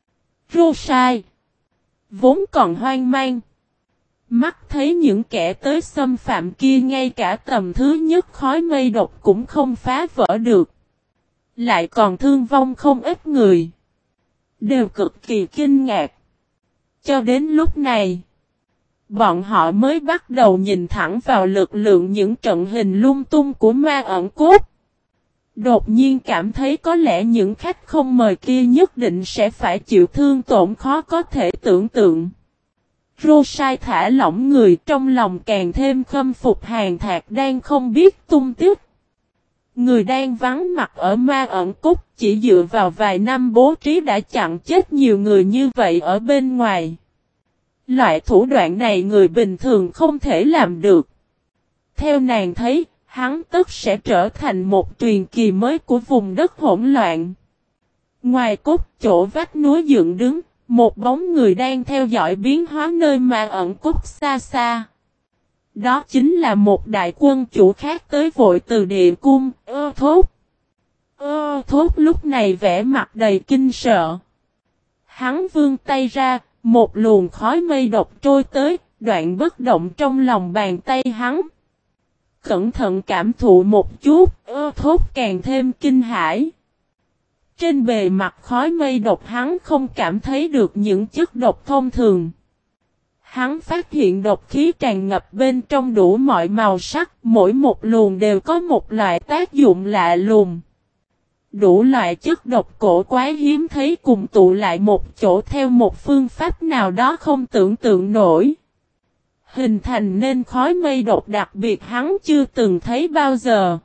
Rosai vốn còn hoang mang. Mắt thấy những kẻ tới xâm phạm kia ngay cả tầm thứ nhất khói mây độc cũng không phá vỡ được. Lại còn thương vong không ít người. Đều cực kỳ kinh ngạc. Cho đến lúc này, bọn họ mới bắt đầu nhìn thẳng vào lực lượng những trận hình lung tung của ma ẩn cốt. Đột nhiên cảm thấy có lẽ những khách không mời kia nhất định sẽ phải chịu thương tổn khó có thể tưởng tượng. Rosai thả lỏng người, trong lòng càng thêm khâm phục Hàn Thạc đang không biết tung tích. Người đang vắng mặt ở Ma Ẩn Cốc, chỉ dựa vào vài năm bố trí đã chặn chết nhiều người như vậy ở bên ngoài. Loại thủ đoạn này người bình thường không thể làm được. Theo nàng thấy, hắn tất sẽ trở thành một truyền kỳ mới của vùng đất hỗn loạn. Ngoài cốt chỗ vách núi dựng đứng, một bóng người đang theo dõi biến hóa nơi Ma Ẩn Cốc xa xa. Đó chính là một đại quân chủ khác tới vội từ địa cung, Thốt. Thốt lúc này vẻ mặt đầy kinh sợ. Hắn vươn tay ra, một luồng khói mây độc trôi tới, đoạn bất động trong lòng bàn tay hắn. Cẩn thận cảm thụ một chút, Thốt càng thêm kinh hãi. Trên bề mặt khói mây độc hắn không cảm thấy được những chất độc thông thường. Hắn phát hiện độc khí tràn ngập bên trong đủ mọi màu sắc, mỗi một luồng đều có một loại tác dụng lạ lùng. Đủ loại chất độc cổ quái hiếm thấy cùng tụ lại một chỗ theo một phương pháp nào đó không tưởng tượng nổi. Hình thành nên khói mây độc đặc biệt hắn chưa từng thấy bao giờ.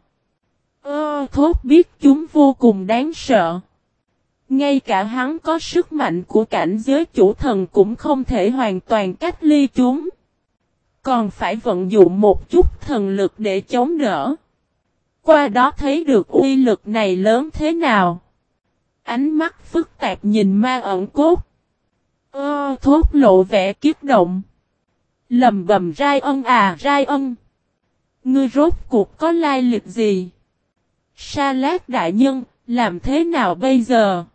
Thốt biết chúng vô cùng đáng sợ. Ngay cả hắn có sức mạnh của cảnh giới chủ thần cũng không thể hoàn toàn cách ly chúng. Còn phải vận dụng một chút thần lực để chống đỡ. Qua đó thấy được uy lực này lớn thế nào. Ánh mắt phức tạp nhìn Ma Ẩn Cốt. Thốt lộ vẻ kiếp động. Lầm bầm Rai Ân à Rai Ân. Ngươi rốt cuộc có lai lịch gì? Sa Lát đại nhân, làm thế nào bây giờ?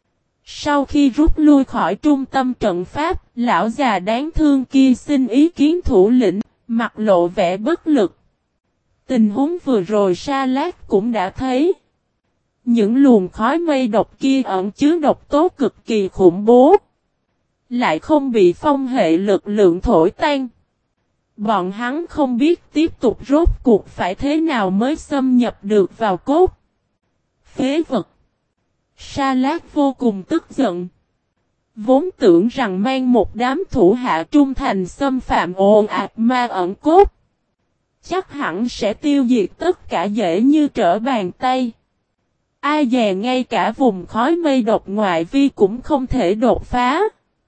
Sau khi rút lui khỏi trung tâm trận pháp, lão già đáng thương kia xin ý kiến thủ lĩnh, mặt lộ vẻ bất lực. Tình huống vừa rồi Sa Lát cũng đã thấy. Những luồng khói mây độc kia ẩn chứa độc tố cực kỳ khủng bố. Lại không bị phong hệ lực lượng thổi tan. Bọn hắn không biết tiếp tục rốt cuộc phải thế nào mới xâm nhập được vào cốt. Phế vật. Sa Lát vô cùng tức giận. Vốn tưởng rằng mang một đám thủ hạ trung thành xâm phạm ồn ạt Ma Ẩn Cốt. Chắc hẳn sẽ tiêu diệt tất cả dễ như trở bàn tay. Ai dè ngay cả vùng khói mây độc ngoại vi cũng không thể đột phá.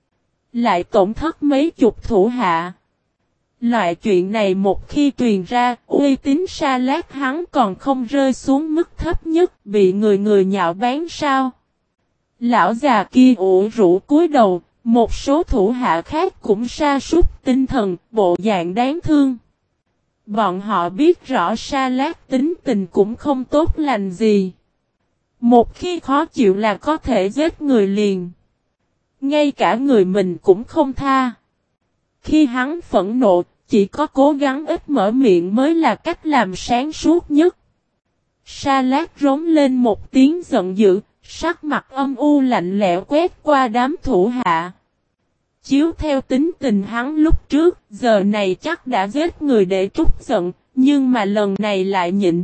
Lại tổn thất mấy chục thủ hạ. Loại chuyện này một khi truyền ra, uy tín Sa Lát hắn còn không rơi xuống mức thấp nhất, bị người người nhạo báng sao. Lão già kia ủ rũ cúi đầu, một số thủ hạ khác cũng sa sút tinh thần, bộ dạng đáng thương. Bọn họ biết rõ Sa Lát tính tình cũng không tốt lành gì. Một khi khó chịu là có thể giết người liền. Ngay cả người mình cũng không tha. Khi hắn phẫn nộ, chỉ có cố gắng ít mở miệng mới là cách làm sáng suốt nhất. Sa Lát rống lên một tiếng giận dữ, sắc mặt âm u lạnh lẽo quét qua đám thủ hạ. Chiếu theo tính tình hắn lúc trước, giờ này chắc đã giết người để trút giận, nhưng mà lần này lại nhịn.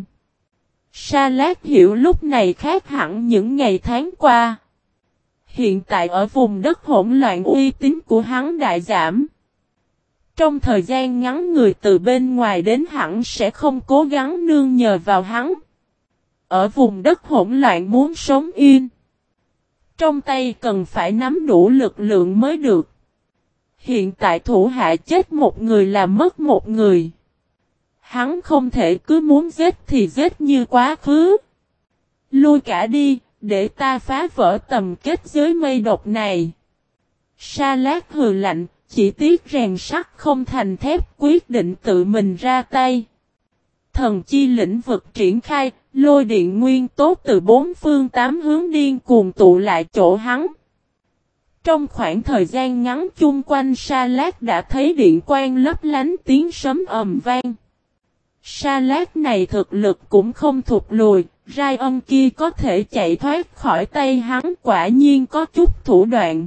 Sa Lát hiểu lúc này khác hẳn những ngày tháng qua. Hiện tại ở vùng đất hỗn loạn uy tín của hắn đại giảm. Trong thời gian ngắn người từ bên ngoài đến hẳn sẽ không cố gắng nương nhờ vào hắn. Ở vùng đất hỗn loạn muốn sống yên. Trong tay cần phải nắm đủ lực lượng mới được. Hiện tại thủ hạ chết một người là mất một người. Hắn không thể cứ muốn giết thì giết như quá khứ. Lui cả đi, để ta phá vỡ tầm kết giới mây độc này. Sa Lát hừ lạnh, chỉ tiếc rèn sắt không thành thép, quyết định tự mình ra tay. Thần chi lĩnh vực triển khai, lôi điện nguyên tố từ bốn phương tám hướng điên cuồng tụ lại chỗ hắn. Trong khoảng thời gian ngắn chung quanh Sa Lát đã thấy điện quang lấp lánh tiếng sấm ầm vang. Sa Lát này thực lực cũng không thụt lùi, Rai Ân kia có thể chạy thoát khỏi tay hắn quả nhiên có chút thủ đoạn.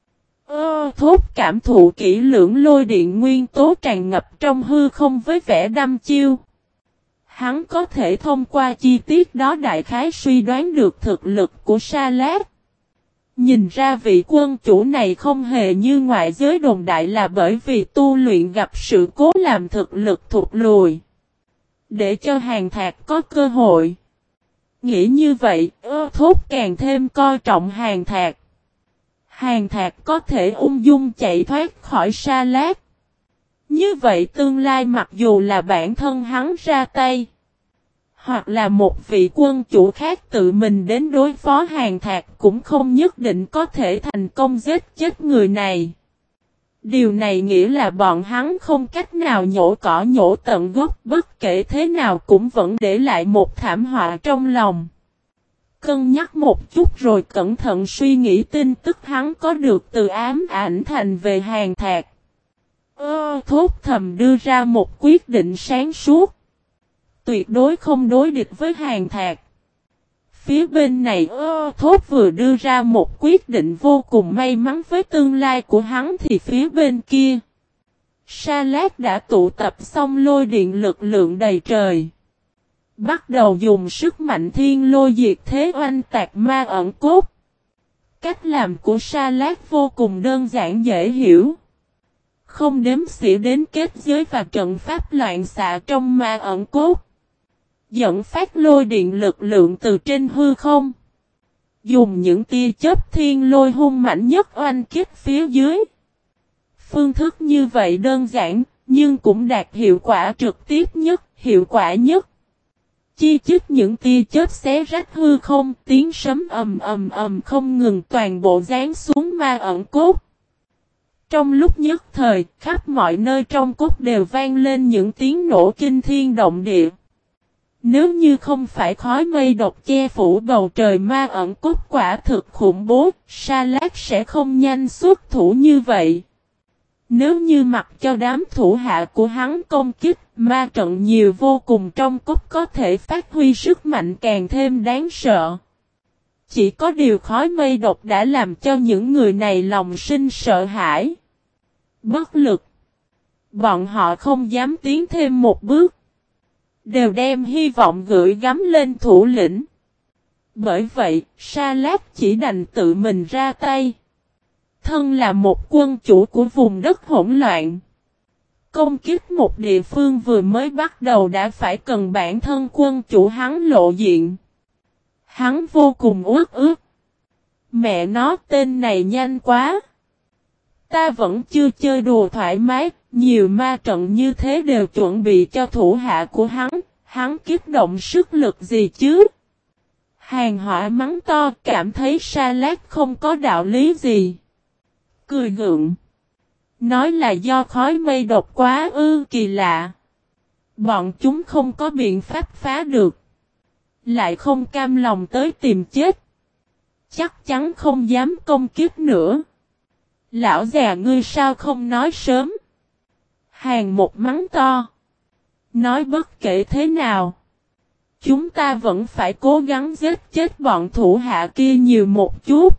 Thốt cảm thụ kỹ lưỡng lôi điện nguyên tố tràn ngập trong hư không với vẻ đăm chiêu. Hắn có thể thông qua chi tiết đó đại khái suy đoán được thực lực của Sa Lát. Nhìn ra vị quân chủ này không hề như ngoại giới đồn đại là bởi vì tu luyện gặp sự cố làm thực lực thụt lùi. Để cho Hàn Thạc có cơ hội. Nghĩ như vậy, Thốt càng thêm coi trọng Hàn Thạc. Hàn Thạc có thể ung dung chạy thoát khỏi Sa Lát. Như vậy tương lai mặc dù là bản thân hắn ra tay, hoặc là một vị quân chủ khác tự mình đến đối phó Hàn Thạc cũng không nhất định có thể thành công giết chết người này. Điều này nghĩa là bọn hắn không cách nào nhổ cỏ nhổ tận gốc, bất kể thế nào cũng vẫn để lại một thảm họa trong lòng. Cân nhắc một chút rồi cẩn thận suy nghĩ tin tức hắn có được từ ám ảnh thành về Hàn Thạc. Thốt thầm đưa ra một quyết định sáng suốt. Tuyệt đối không đối địch với Hàn Thạc. Phía bên này Thốt vừa đưa ra một quyết định vô cùng may mắn với tương lai của hắn thì phía bên kia Sa Lát đã tụ tập xong lôi điện lực lượng đầy trời. Bắt đầu dùng sức mạnh thiên lôi diệt thế oanh tạc ma ẩn cốt. Cách làm của Sa Lát vô cùng đơn giản dễ hiểu. Không đếm xỉa đến kết giới và trận pháp loạn xạ trong ma ẩn cốt. Dẫn phát lôi điện lực lượng từ trên hư không. Dùng những tia chớp thiên lôi hung mạnh nhất oanh kích phía dưới. Phương thức như vậy đơn giản, nhưng cũng đạt hiệu quả trực tiếp nhất, hiệu quả nhất. Chi chít những tia chớp xé rách hư không, tiếng sấm ầm ầm ầm không ngừng toàn bộ giáng xuống ma ẩn cốt. Trong lúc nhất thời, khắp mọi nơi trong cốt đều vang lên những tiếng nổ kinh thiên động địa. Nếu như không phải khói mây độc che phủ bầu trời ma ẩn cốt quả thực khủng bố, Sa Lát sẽ không nhanh xuất thủ như vậy. Nếu như mặc cho đám thủ hạ của hắn công kích, ma trận nhiều vô cùng trong cốt có thể phát huy sức mạnh càng thêm đáng sợ. Chỉ có điều khói mây độc đã làm cho những người này lòng sinh sợ hãi. Bất lực. Bọn họ không dám tiến thêm một bước. Đều đem hy vọng gửi gắm lên thủ lĩnh. Bởi vậy, Sa Lát chỉ đành tự mình ra tay. Thân là một quân chủ của vùng đất hỗn loạn. Công kích một địa phương vừa mới bắt đầu đã phải cần bản thân quân chủ hắn lộ diện. Hắn vô cùng uất ức. Mẹ nó tên này nhanh quá. Ta vẫn chưa chơi đùa thoải mái, nhiều ma trận như thế đều chuẩn bị cho thủ hạ của hắn kích động sức lực gì chứ? Hàn Hỏa mắng to cảm thấy Sa Lát không có đạo lý gì. Cười gượng. Nói là do khói mây độc quá kỳ lạ. Bọn chúng không có biện pháp phá được. Lại không cam lòng tới tìm chết. Chắc chắn không dám công kích nữa. Lão già ngươi sao không nói sớm? Hàn một mắng to. Nói bất kể thế nào. Chúng ta vẫn phải cố gắng giết chết bọn thủ hạ kia nhiều một chút.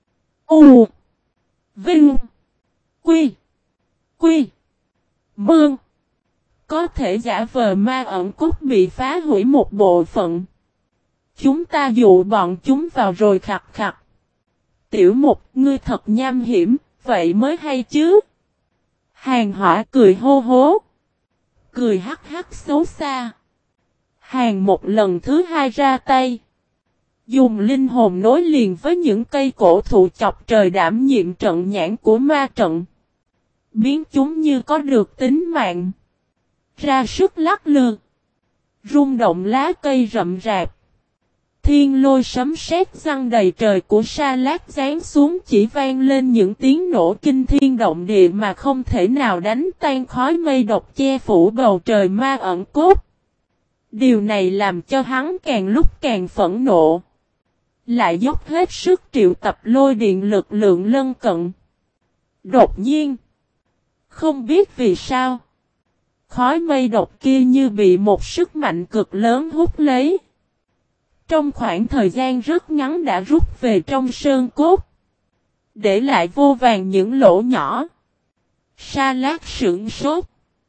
U. Vinh. Quy. Quy. Mương. Có thể giả vờ ma ẩn cốt bị phá hủy một bộ phận. Chúng ta dụ bọn chúng vào rồi khặt khặt. Tiểu Mục, ngươi thật nham hiểm, vậy mới hay chứ. Hàn Hỏa cười hô hố. Cười hắc hắc xấu xa. Hàn một lần thứ hai ra tay. Dùng linh hồn nối liền với những cây cổ thụ chọc trời đảm nhiệm trận nhãn của ma trận. Biến chúng như có được tính mạng. Ra sức lắc lư. Rung động lá cây rậm rạp. Thiên lôi sấm sét giăng đầy trời của Sa Lát giáng xuống chỉ vang lên những tiếng nổ kinh thiên động địa mà không thể nào đánh tan khói mây độc che phủ bầu trời ma ẩn cốt. Điều này làm cho hắn càng lúc càng phẫn nộ. Lại dốc hết sức triệu tập lôi điện lực lượng lân cận. Đột nhiên. Không biết vì sao. Khói mây độc kia như bị một sức mạnh cực lớn hút lấy. Trong khoảng thời gian rất ngắn đã rút về trong sơn cốt. Để lại vô vàn những lỗ nhỏ. Sa Lát sửng sốt.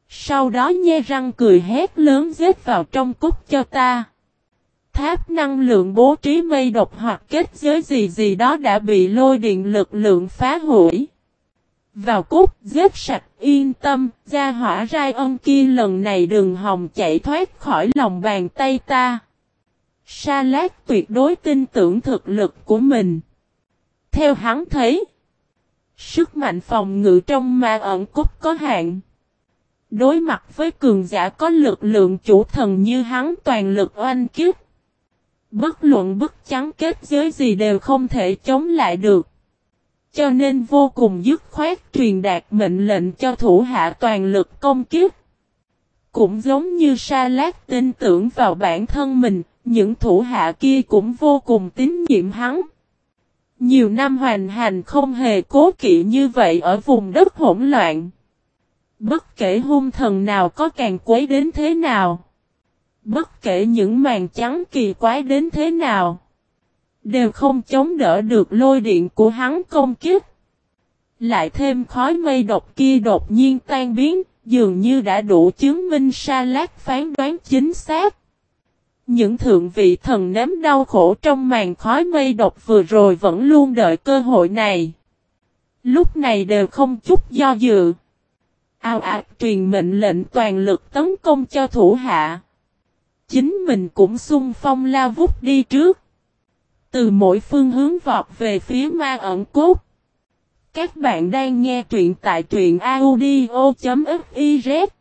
Sau đó nhe răng cười hét lớn giết vào trong cúc cho ta. Tháp năng lượng bố trí mây độc hoặc kết giới gì gì đó đã bị lôi điện lực lượng phá hủy. Vào cúc giết sạch yên tâm, gia hỏa rai ân kia lần này đừng hòng chạy thoát khỏi lòng bàn tay ta. Sa Lát tuyệt đối tin tưởng thực lực của mình. Theo hắn thấy, sức mạnh phòng ngự trong ma ẩn cúc có hạn. Đối mặt với cường giả có lực lượng chủ thần như hắn toàn lực oanh kích. Bất luận bức trắng kết giới gì đều không thể chống lại được. Cho nên vô cùng dứt khoát truyền đạt mệnh lệnh cho thủ hạ toàn lực công kích. Cũng giống như Sa Lát tin tưởng vào bản thân mình, những thủ hạ kia cũng vô cùng tín nhiệm hắn. Nhiều năm hoành hành không hề cố kỵ như vậy ở vùng đất hỗn loạn. Bất kể hung thần nào có càng quấy đến thế nào. Bất kể những màn trắng kỳ quái đến thế nào. Đều không chống đỡ được lôi điện của hắn công kích. Lại thêm khói mây độc kia đột nhiên tan biến, dường như đã đủ chứng minh Sa Lát phán đoán chính xác. Những thượng vị thần nếm đau khổ trong màn khói mây độc vừa rồi vẫn luôn đợi cơ hội này. Lúc này đều không chút do dự. Ào ạt truyền mệnh lệnh toàn lực tấn công cho thủ hạ. Chính mình cũng xung phong lao vút đi trước. Từ mỗi phương hướng vọt về phía ma ẩn cốt. Các bạn đang nghe truyện tại truyện audio.fiz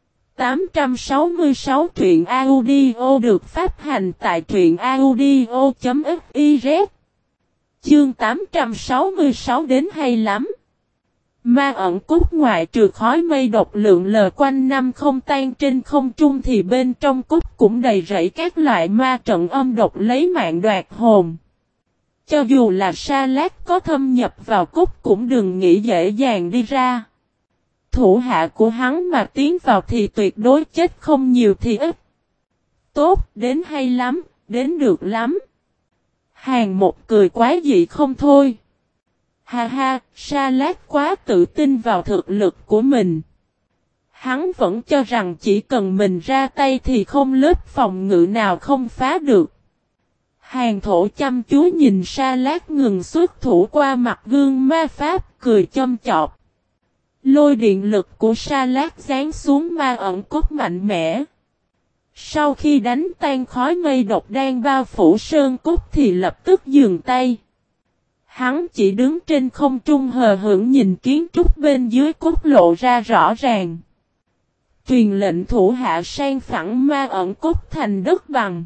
866 truyện audio được phát hành tại truyện audio.fiz. Chương 866 đến hay lắm. Ma ẩn cốt ngoại trừ khói mây độc lượng lờ quanh năm không tan trên không trung thì bên trong cốt cũng đầy rẫy các loại ma trận âm độc lấy mạng đoạt hồn. Cho dù là Sa Lát có thâm nhập vào cốt cũng đừng nghĩ dễ dàng đi ra. Thủ hạ của hắn mà tiến vào thì tuyệt đối chết không nhiều thì ít. Tốt, đến hay lắm, đến được lắm. Hàng một cười quá dị không thôi. Ha ha, Sa Lát quá tự tin vào thực lực của mình. Hắn vẫn cho rằng chỉ cần mình ra tay thì không lớp phòng ngự nào không phá được. Hàng thổ chăm chú nhìn Sa Lát ngừng xuất thủ qua mặt gương ma pháp cười châm chọc. Lôi điện lực của Sa Lát giáng xuống ma ẩn cốt mạnh mẽ. Sau khi đánh tan khói mây độc đang bao phủ sơn cốt thì lập tức dừng tay. Hắn chỉ đứng trên không trung hờ hững nhìn kiến trúc bên dưới cốt lộ ra rõ ràng. Truyền lệnh thủ hạ sang phẳng ma ẩn cốt thành đất bằng.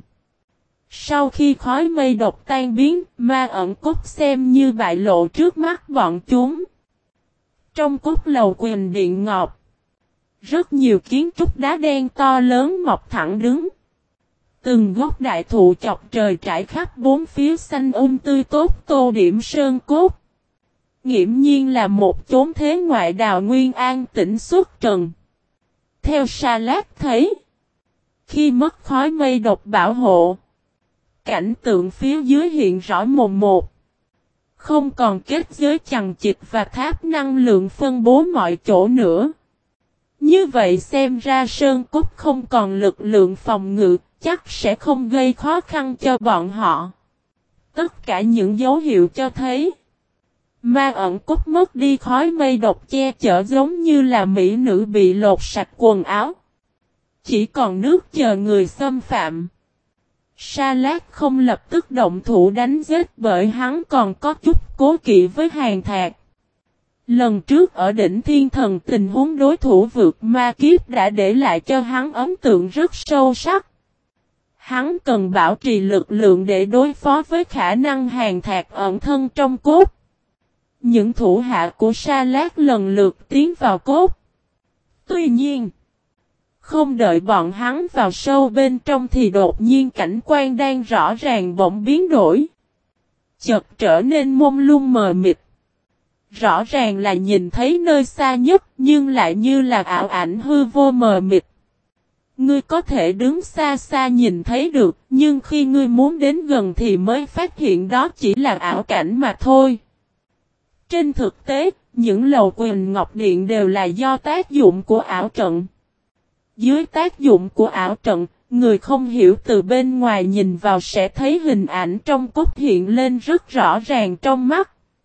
Sau khi khói mây độc tan biến, ma ẩn cốt xem như bại lộ trước mắt bọn chúng. Trong cốt lầu quyền điện ngọc, rất nhiều kiến trúc đá đen to lớn mọc thẳng đứng. Từng gốc đại thụ chọc trời trải khắp bốn phía xanh tươi tốt tô điểm sơn cốt. Nghiễm nhiên là một chốn thế ngoại đào nguyên an tĩnh xuất trần. Theo Sa Lát thấy, khi mất khói mây độc bảo hộ, cảnh tượng phía dưới hiện rõ mồn một. Không còn kết giới chằng chịt và tháp năng lượng phân bố mọi chỗ nữa. Như vậy xem ra sơn cốt không còn lực lượng phòng ngự, chắc sẽ không gây khó khăn cho bọn họ. Tất cả những dấu hiệu cho thấy ma ẩn cốt mất đi khói mây độc che chở giống như là mỹ nữ bị lột sạch quần áo. Chỉ còn nước chờ người xâm phạm. Sa Lát không lập tức động thủ đánh giết bởi hắn còn có chút cố kỵ với Hàn Thạc. Lần trước ở đỉnh Thiên Thần tình huống đối thủ vượt ma kiếp đã để lại cho hắn ấn tượng rất sâu sắc. Hắn cần bảo trì lực lượng để đối phó với khả năng Hàn Thạc ẩn thân trong cốt. Những thủ hạ của Sa Lát lần lượt tiến vào cốt. Tuy nhiên, không đợi bọn hắn vào sâu bên trong thì đột nhiên cảnh quan đang rõ ràng bỗng biến đổi. Chợt trở nên mông lung mờ mịt. Rõ ràng là nhìn thấy nơi xa nhất nhưng lại như là ảo ảnh hư vô mờ mịt. Ngươi có thể đứng xa xa nhìn thấy được nhưng khi ngươi muốn đến gần thì mới phát hiện đó chỉ là ảo cảnh mà thôi. Trên thực tế, những lầu quyền ngọc điện đều là do tác dụng của ảo trận. Dưới tác dụng của ảo trận, người không hiểu từ bên ngoài nhìn vào sẽ thấy hình ảnh trong cốt hiện lên rất rõ ràng trong mắt.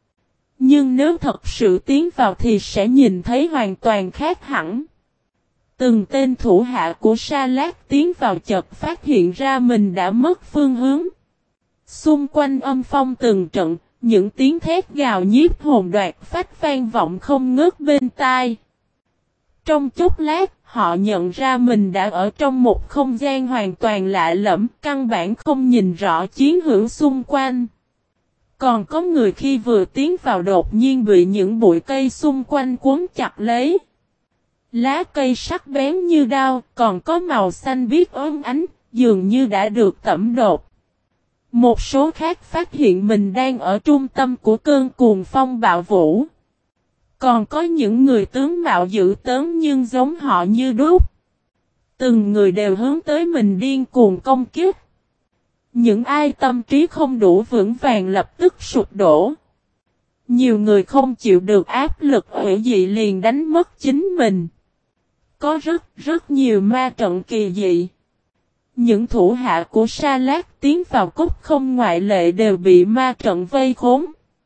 Nhưng nếu thật sự tiến vào thì sẽ nhìn thấy hoàn toàn khác hẳn. Từng tên thủ hạ của Sa Lát tiến vào chợt phát hiện ra mình đã mất phương hướng. Xung quanh âm phong từng trận, những tiếng thét gào nhiếp hồn đoạt phách vang vọng không ngớt bên tai. Trong chốc lát, họ nhận ra mình đã ở trong một không gian hoàn toàn lạ lẫm, căn bản không nhìn rõ chiến hữu xung quanh. Còn có người khi vừa tiến vào đột nhiên bị những bụi cây xung quanh cuốn chặt lấy. Lá cây sắc bén như đao, còn có màu xanh biếc óng ánh, dường như đã được tẩm đột. Một số khác phát hiện mình đang ở trung tâm của cơn cuồng phong bạo vũ. Còn có những người tướng mạo dữ tợn nhưng giống họ như đúc. Từng người đều hướng tới mình điên cuồng công kích. Những ai tâm trí không đủ vững vàng lập tức sụp đổ. Nhiều người không chịu được áp lực hủy dị liền đánh mất chính mình. Có rất nhiều ma trận kỳ dị. Những thủ hạ của Sa Lát tiến vào cốt không ngoại lệ đều bị ma trận vây khốn.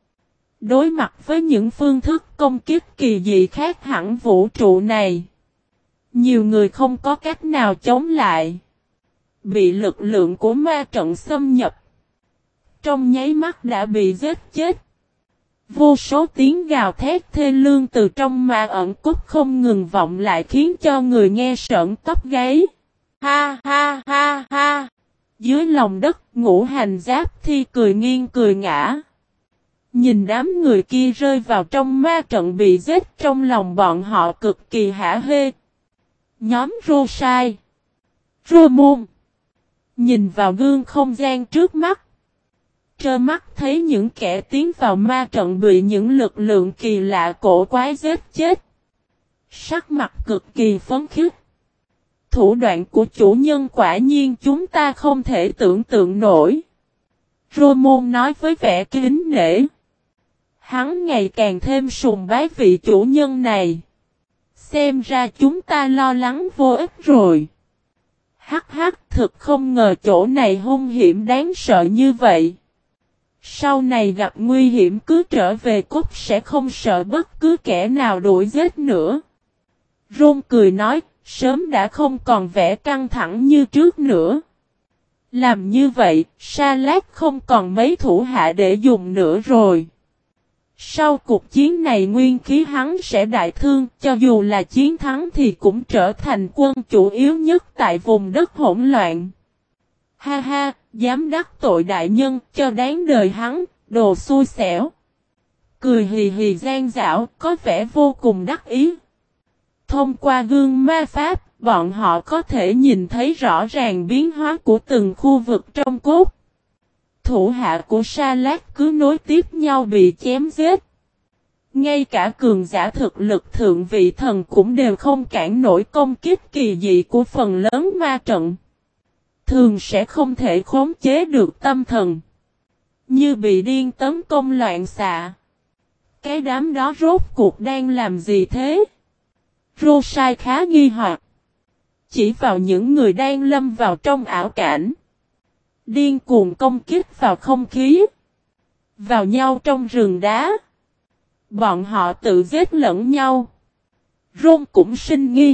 Đối mặt với những phương thức công kích kỳ dị khác hẳn vũ trụ này. Nhiều người không có cách nào chống lại. Bị lực lượng của ma trận xâm nhập. Trong nháy mắt đã bị giết chết. Vô số tiếng gào thét thê lương từ trong ma ẩn cốt không ngừng vọng lại khiến cho người nghe sởn tóc gáy. Ha ha ha ha. Dưới lòng đất Ngũ Hành Giáp Thi cười nghiêng cười ngã. Nhìn đám người kia rơi vào trong ma trận bị giết trong lòng bọn họ cực kỳ hả hê. Nhóm Rosai, Romon nhìn vào gương không gian trước mắt. Trơ mắt thấy những kẻ tiến vào ma trận bị những lực lượng kỳ lạ cổ quái giết chết. Sắc mặt cực kỳ phấn khích. Thủ đoạn của chủ nhân quả nhiên chúng ta không thể tưởng tượng nổi. Romon nói với vẻ kính nể. Hắn ngày càng thêm sùng bái vị chủ nhân này. Xem ra chúng ta lo lắng vô ích rồi. Hắc hắc, thực không ngờ chỗ này hung hiểm đáng sợ như vậy. Sau này gặp nguy hiểm cứ trở về cốt sẽ không sợ bất cứ kẻ nào đuổi giết nữa. Ron cười nói, sớm đã không còn vẻ căng thẳng như trước nữa. Làm như vậy, Sa Lát không còn mấy thủ hạ để dùng nữa rồi. Sau cuộc chiến này nguyên khí hắn sẽ đại thương, cho dù là chiến thắng thì cũng trở thành quân chủ yếu nhất tại vùng đất hỗn loạn. Ha ha, dám đắc tội đại nhân, cho đáng đời hắn, đồ xui xẻo. Cười hì hì gian dảo, có vẻ vô cùng đắc ý. Thông qua gương ma pháp, bọn họ có thể nhìn thấy rõ ràng biến hóa của từng khu vực trong cốt. Thủ hạ của Sa Lát cứ nối tiếp nhau bị chém giết. Ngay cả cường giả thực lực thượng vị thần cũng đều không cản nổi công kích kỳ dị của phần lớn ma trận. Thường sẽ không thể khống chế được tâm thần. Như bị điên tấn công loạn xạ. Cái đám đó rốt cuộc đang làm gì thế? Rosai khá nghi hoặc. Chỉ vào những người đang lâm vào trong ảo cảnh. Điên cuồng công kích vào không khí. Vào nhau trong rừng đá. Bọn họ tự giết lẫn nhau. Ron cũng sinh nghi.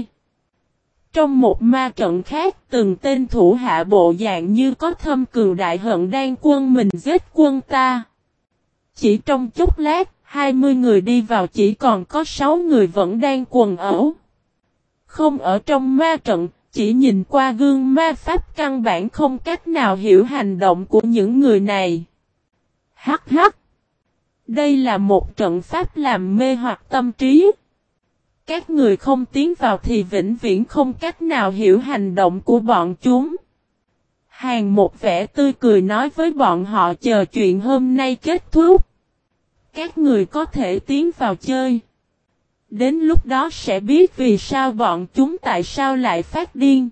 Trong một ma trận khác, từng tên thủ hạ bộ dạng như có thâm cừu đại hận đang quân mình giết quân ta. Chỉ trong chốc lát, 20 người đi vào chỉ còn có 6 người vẫn đang quần ẩu. Không ở trong ma trận, chỉ nhìn qua gương ma pháp căn bản không cách nào hiểu hành động của những người này. Hắc hắc. Đây là một trận pháp làm mê hoặc tâm trí. Các người không tiến vào thì vĩnh viễn không cách nào hiểu hành động của bọn chúng. Hàng một vẻ tươi cười nói với bọn họ chờ chuyện hôm nay kết thúc. Các người có thể tiến vào chơi. Đến lúc đó sẽ biết vì sao bọn chúng tại sao lại phát điên.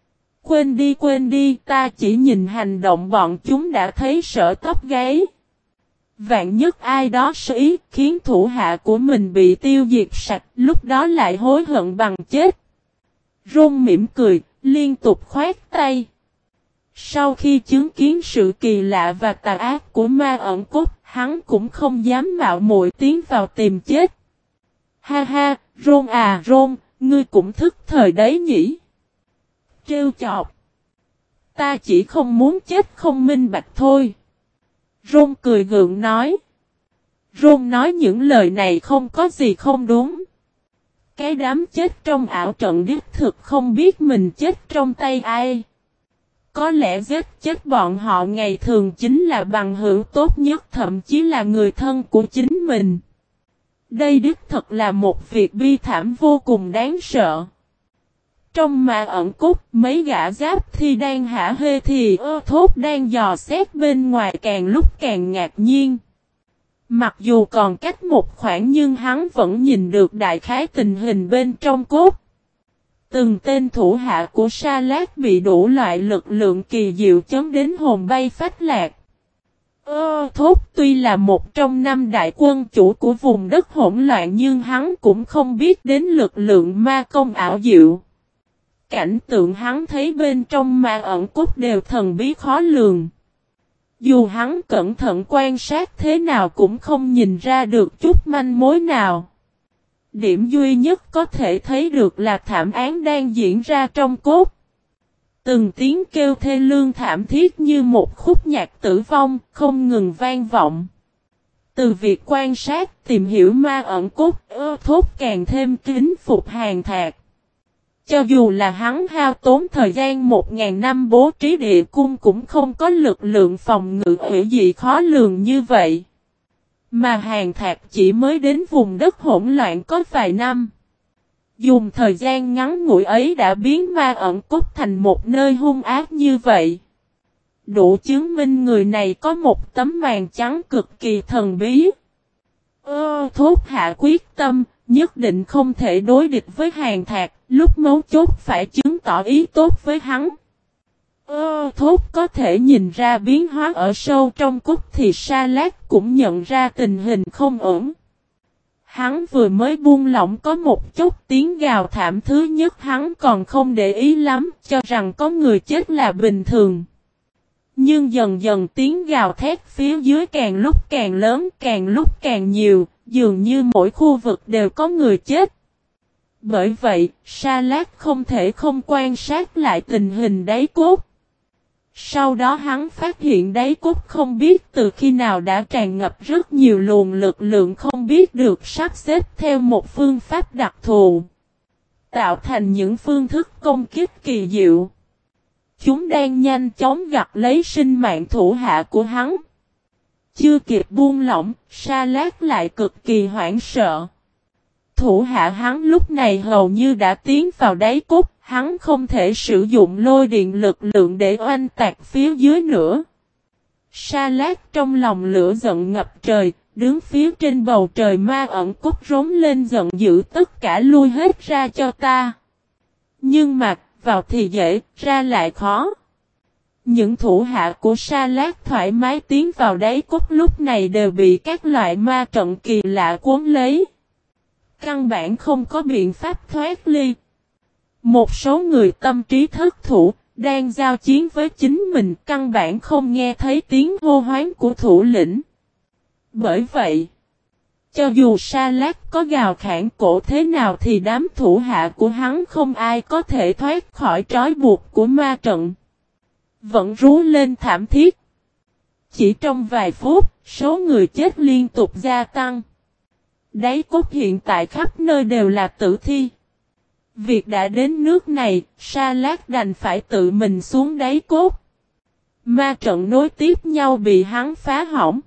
Quên đi, ta chỉ nhìn hành động bọn chúng đã thấy sợ tóc gáy. Vạn nhất ai đó sơ ý khiến thủ hạ của mình bị tiêu diệt sạch, lúc đó lại hối hận bằng chết. Rôn mỉm cười, liên tục khoát tay. Sau khi chứng kiến sự kỳ lạ và tà ác của ma ẩn cốt, hắn cũng không dám mạo muội tiến vào tìm chết. Ha ha, Rôn à Rôn, ngươi cũng thức thời đấy nhỉ? Trêu chọc. Ta chỉ không muốn chết không minh bạch thôi. Rôn cười gượng nói. Rôn nói những lời này không có gì không đúng. Cái đám chết trong ảo trận đích thực không biết mình chết trong tay ai. Có lẽ giết chết bọn họ ngày thường chính là bằng hữu tốt nhất, thậm chí là người thân của chính mình. Đây đích thực là một việc bi thảm vô cùng đáng sợ. Trong ma ẩn cốt, mấy gã giáp thi đang hả hê thì thốt đang dò xét bên ngoài càng lúc càng ngạc nhiên. Mặc dù còn cách một khoảng nhưng hắn vẫn nhìn được đại khái tình hình bên trong cốt. Từng tên thủ hạ của Sa Lát bị đủ loại lực lượng kỳ diệu chấn đến hồn bay phách lạc. Thốt tuy là một trong 5 đại quân chủ của vùng đất hỗn loạn nhưng hắn cũng không biết đến lực lượng ma công ảo diệu. Cảnh tượng hắn thấy bên trong ma ẩn cốt đều thần bí khó lường. Dù hắn cẩn thận quan sát thế nào cũng không nhìn ra được chút manh mối nào. Điểm duy nhất có thể thấy được là thảm án đang diễn ra trong cốt. Từng tiếng kêu thê lương thảm thiết như một khúc nhạc tử vong, không ngừng vang vọng. Từ việc quan sát, tìm hiểu ma ẩn cốt, thốt càng thêm kính phục Hàn Thạc. Cho dù là hắn hao tốn thời gian 1000 năm bố trí địa cung cũng không có lực lượng phòng ngự hủy dị khó lường như vậy. Mà Hàn Thạc chỉ mới đến vùng đất hỗn loạn có vài năm. Dùng thời gian ngắn ngủi ấy đã biến ma ẩn cốt thành một nơi hung ác như vậy. Đủ chứng minh người này có một tấm màn trắng cực kỳ thần bí. Thốt hạ quyết tâm, nhất định không thể đối địch với Hàn Thạc, lúc mấu chốt phải chứng tỏ ý tốt với hắn. Thốt có thể nhìn ra biến hóa ở sâu trong cốt thì Sa Lát cũng nhận ra tình hình không ổn. Hắn vừa mới buông lỏng có một chút tiếng gào thảm, thứ nhất hắn còn không để ý lắm, cho rằng có người chết là bình thường. Nhưng dần dần tiếng gào thét phía dưới càng lúc càng lớn, càng lúc càng nhiều, dường như mỗi khu vực đều có người chết. Bởi vậy, Sa Lát không thể không quan sát lại tình hình đáy cốt. Sau đó hắn phát hiện đáy cốt không biết từ khi nào đã tràn ngập rất nhiều luồng lực lượng không biết được sắp xếp theo một phương pháp đặc thù, tạo thành những phương thức công kích kỳ diệu. Chúng đang nhanh chóng gặt lấy sinh mạng thủ hạ của hắn. Chưa kịp buông lỏng, Sa Lát lại cực kỳ hoảng sợ. Thủ hạ hắn lúc này hầu như đã tiến vào đáy cốt, hắn không thể sử dụng lôi điện lực lượng để oanh tạc phía dưới nữa. Sa Lát trong lòng lửa giận ngập trời, đứng phía trên bầu trời ma ẩn cốt rống lên giận dữ, tất cả lui hết ra cho ta. Nhưng mà, vào thì dễ, ra lại khó. Những thủ hạ của Sa Lát thoải mái tiến vào đáy cốt lúc này đều bị các loại ma trận kỳ lạ cuốn lấy. Căn bản không có biện pháp thoát ly. Một số người tâm trí thất thủ, đang giao chiến với chính mình, căn bản không nghe thấy tiếng hô hoán của thủ lĩnh. Bởi vậy, cho dù Sa Lát có gào khản cổ thế nào thì đám thủ hạ của hắn không ai có thể thoát khỏi trói buộc của ma trận. Vẫn rú lên thảm thiết. Chỉ trong vài phút, số người chết liên tục gia tăng. Đáy cốt hiện tại khắp nơi đều là tử thi. Việc đã đến nước này, Sa Lát đành phải tự mình xuống đáy cốt. Ma trận nối tiếp nhau bị hắn phá hỏng.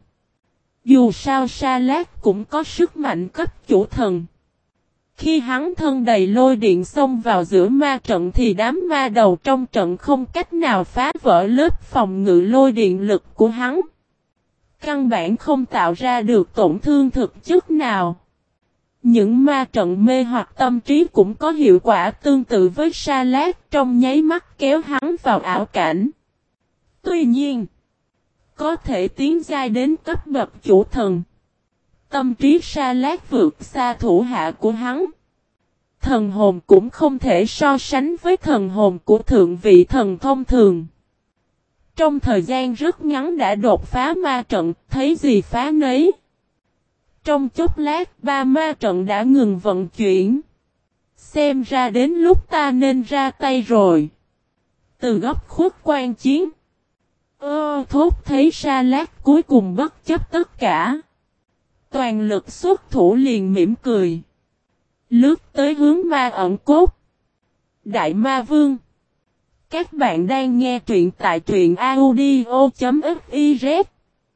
Dù sao Sa Lát cũng có sức mạnh cấp chủ thần. Khi hắn thân đầy lôi điện xông vào giữa ma trận thì đám ma đầu trong trận không cách nào phá vỡ lớp phòng ngự lôi điện lực của hắn. Căn bản không tạo ra được tổn thương thực chất nào. Những ma trận mê hoặc tâm trí cũng có hiệu quả tương tự với Sa Lát, trong nháy mắt kéo hắn vào ảo cảnh. Tuy nhiên, có thể tiến giai đến cấp bậc chủ thần. Tâm trí Sa Lát vượt xa thủ hạ của hắn. Thần hồn cũng không thể so sánh với thần hồn của thượng vị thần thông thường. Trong thời gian rất ngắn đã đột phá ma trận, thấy gì phá nấy. Trong chốc lát, 3 ma trận đã ngừng vận chuyển. Xem ra đến lúc ta nên ra tay rồi. Từ góc khuất quan chiến. Thốt thấy Sa Lát cuối cùng bất chấp tất cả. Toàn lực xuất thủ liền mỉm cười. Lướt tới hướng ma ẩn cốt. Đại Ma Vương. Các bạn đang nghe truyện tại truyện audio.fiz.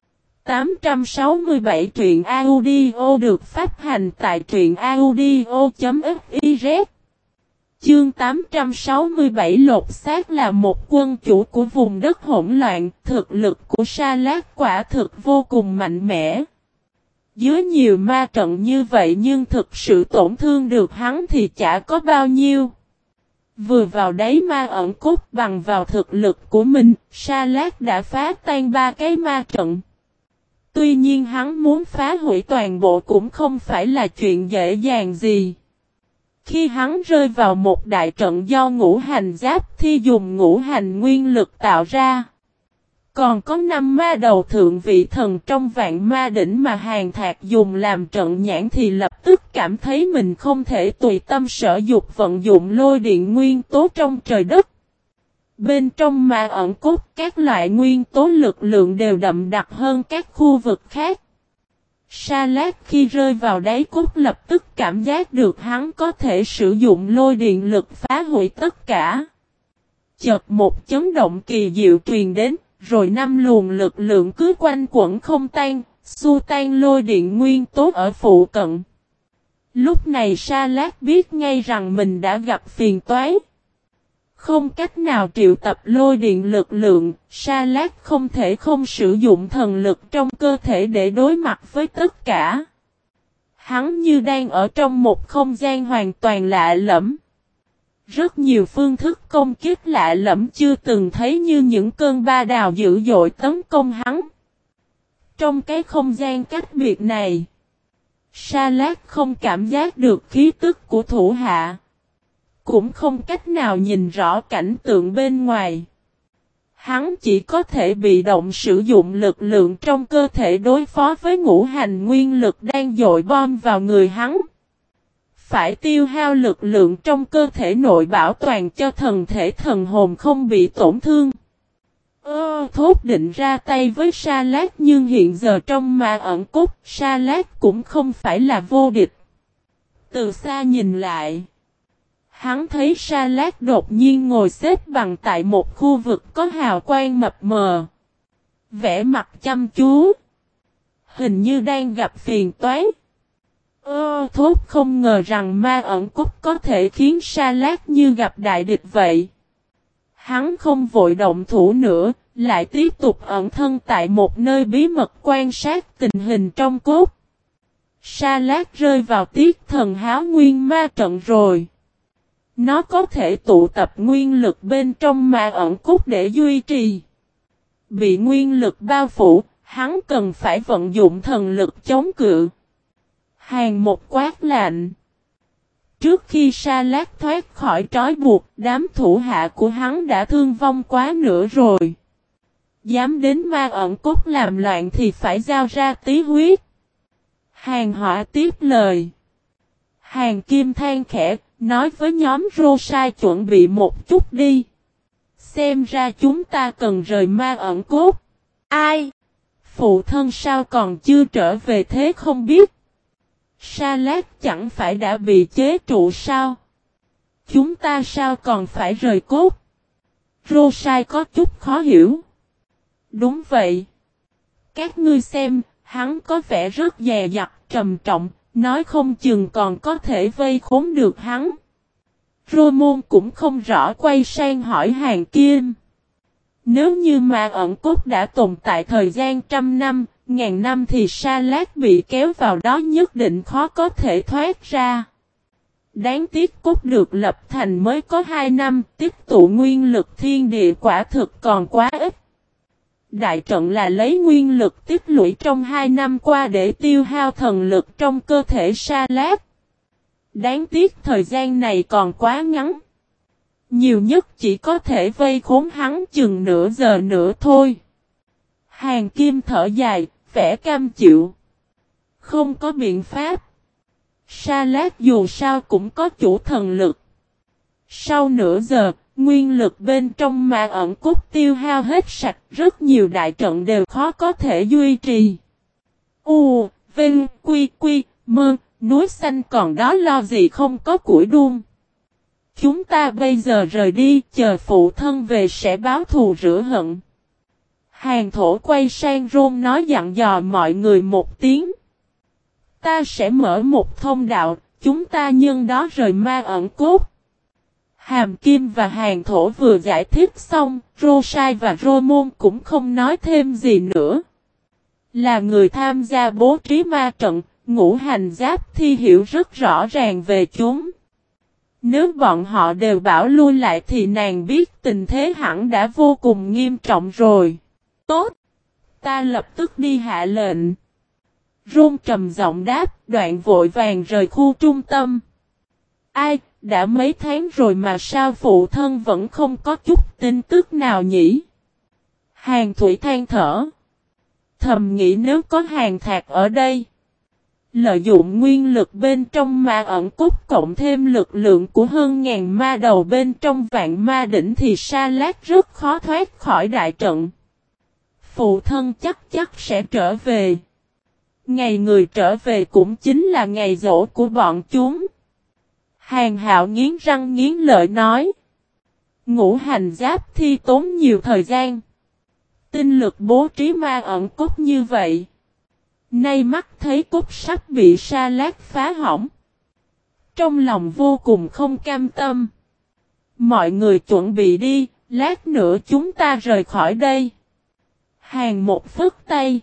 867 truyện audio được phát hành tại truyện audio.fiz. Chương 867 lột xác là một quân chủ của vùng đất hỗn loạn, thực lực của Sa Lát quả thực vô cùng mạnh mẽ. Dưới nhiều ma trận như vậy nhưng thực sự tổn thương được hắn thì chả có bao nhiêu. Vừa vào đáy ma ẩn cốt bằng vào thực lực của mình, Sa Lát đã phá tan 3 cái ma trận. Tuy nhiên hắn muốn phá hủy toàn bộ cũng không phải là chuyện dễ dàng gì. Khi hắn rơi vào một đại trận do ngũ hành giáp thi dùng ngũ hành nguyên lực tạo ra. Còn có 5 ma đầu thượng vị thần trong vạn ma đỉnh mà Hàn Thạc dùng làm trận nhãn thì lập tức cảm thấy mình không thể tùy tâm sở dục vận dụng lôi điện nguyên tố trong trời đất. Bên trong ma ẩn cốt các loại nguyên tố lực lượng đều đậm đặc hơn các khu vực khác. Sa Lát khi rơi vào đáy cốt lập tức cảm giác được hắn có thể sử dụng lôi điện lực phá hủy tất cả. Chợt một chấn động kỳ diệu truyền đến, rồi 5 luồng lực lượng cứ quanh quẩn không tan, xua tan lôi điện nguyên tố ở phụ cận. Lúc này Sa Lát biết ngay rằng mình đã gặp phiền toái. Không cách nào triệu tập lôi điện lực lượng, Sa Lát không thể không sử dụng thần lực trong cơ thể để đối mặt với tất cả. Hắn như đang ở trong một không gian hoàn toàn lạ lẫm. Rất nhiều phương thức công kích lạ lẫm chưa từng thấy như những cơn ba đào dữ dội tấn công hắn. Trong cái không gian cách biệt này, Sa Lát không cảm giác được khí tức của thủ hạ. Cũng không cách nào nhìn rõ cảnh tượng bên ngoài. Hắn chỉ có thể bị động sử dụng lực lượng trong cơ thể đối phó với ngũ hành nguyên lực đang dội bom vào người hắn. Phải tiêu hao lực lượng trong cơ thể nội bảo toàn cho thần thể thần hồn không bị tổn thương. Thốt định ra tay với Sa Lát nhưng hiện giờ trong ma ẩn cốt Sa Lát cũng không phải là vô địch. Từ xa nhìn lại. Hắn thấy Sa Lát đột nhiên ngồi xếp bằng tại một khu vực có hào quang mập mờ. Vẻ mặt chăm chú. Hình như đang gặp phiền toái. Thốt không ngờ rằng ma ẩn cốt có thể khiến Sa Lát như gặp đại địch vậy. Hắn không vội động thủ nữa, lại tiếp tục ẩn thân tại một nơi bí mật quan sát tình hình trong cốt. Sa Lát rơi vào tiết thần háo nguyên ma trận rồi. Nó có thể tụ tập nguyên lực bên trong ma ẩn cốt để duy trì. Bị nguyên lực bao phủ, hắn cần phải vận dụng thần lực chống cự. Hàng một quát lạnh. Trước khi Sa Lát thoát khỏi trói buộc, đám thủ hạ của hắn đã thương vong quá nửa rồi. Dám đến ma ẩn cốt làm loạn thì phải giao ra tí huyết. Hàng Hỏa tiếp lời. Hàng Kim than khẽ, nói với nhóm Rosai chuẩn bị một chút đi. Xem ra chúng ta cần rời ma ẩn cốt. Ai? Phụ thân sao còn chưa trở về thế không biết? Sa Lát chẳng phải đã bị chế trụ sao? Chúng ta sao còn phải rời cốt? Rosai có chút khó hiểu. Đúng vậy. Các ngươi xem, hắn có vẻ rất dè dặt, trầm trọng, nói không chừng còn có thể vây khốn được hắn. Rô-môn cũng không rõ quay sang hỏi Hàng Kim. Nếu như ma ẩn cốt đã tồn tại thời gian 100 năm, 1000 năm thì Sa Lát bị kéo vào đó nhất định khó có thể thoát ra. Đáng tiếc cốt được lập thành mới có 2 năm, tích tụ nguyên lực thiên địa quả thực còn quá ít. Đại trận là lấy nguyên lực tích lũy trong 2 năm qua để tiêu hao thần lực trong cơ thể Sa Lát. Đáng tiếc thời gian này còn quá ngắn. Nhiều nhất chỉ có thể vây khốn hắn chừng nửa giờ nữa thôi. Hàng Kim thở dài, vẻ cam chịu. Không có biện pháp. Sa Lát dù sao cũng có chủ thần lực. Sau nửa giờ, nguyên lực bên trong ma ẩn cốt tiêu hao hết sạch, rất nhiều đại trận đều khó có thể duy trì. U, Vinh, Quy, Quy, Mơ, núi xanh còn đó lo gì không có củi đun. Chúng ta bây giờ rời đi, chờ phụ thân về sẽ báo thù rửa hận. Hàng Thổ quay sang Rôn nói dặn dò mọi người một tiếng. Ta sẽ mở một thông đạo, chúng ta nhân đó rời ma ẩn cốt. Hàm Kim và Hàng Thổ vừa giải thích xong, Rô Sai và Rô Môn cũng không nói thêm gì nữa. Là người tham gia bố trí ma trận, Ngũ Hành Giáp Thi hiểu rất rõ ràng về chúng. Nếu bọn họ đều bảo lui lại thì nàng biết tình thế hẳn đã vô cùng nghiêm trọng rồi. Tốt! Ta lập tức đi hạ lệnh. Rôn trầm giọng đáp, đoạn vội vàng rời khu trung tâm. Ai, đã mấy tháng rồi mà sao phụ thân vẫn không có chút tin tức nào nhỉ? Hàng Thủy than thở. Thầm nghĩ nếu có Hàng Thạc ở đây. Lợi dụng nguyên lực bên trong ma ẩn cốt cộng thêm lực lượng của hơn ngàn ma đầu bên trong vạn ma đỉnh thì Sa Lát rất khó thoát khỏi đại trận. Phụ thân chắc sẽ trở về. Ngày người trở về cũng chính là ngày giỗ của bọn chúng. Hàng Hạo nghiến răng nghiến lợi nói. Ngũ Hành Giáp Thi tốn nhiều thời gian. Tinh lực bố trí ma ẩn cốt như vậy. Nay mắt thấy cốt sắp bị Sa Lát phá hỏng. Trong lòng vô cùng không cam tâm. Mọi người chuẩn bị đi, lát nữa chúng ta rời khỏi đây. Hàng một phất tay.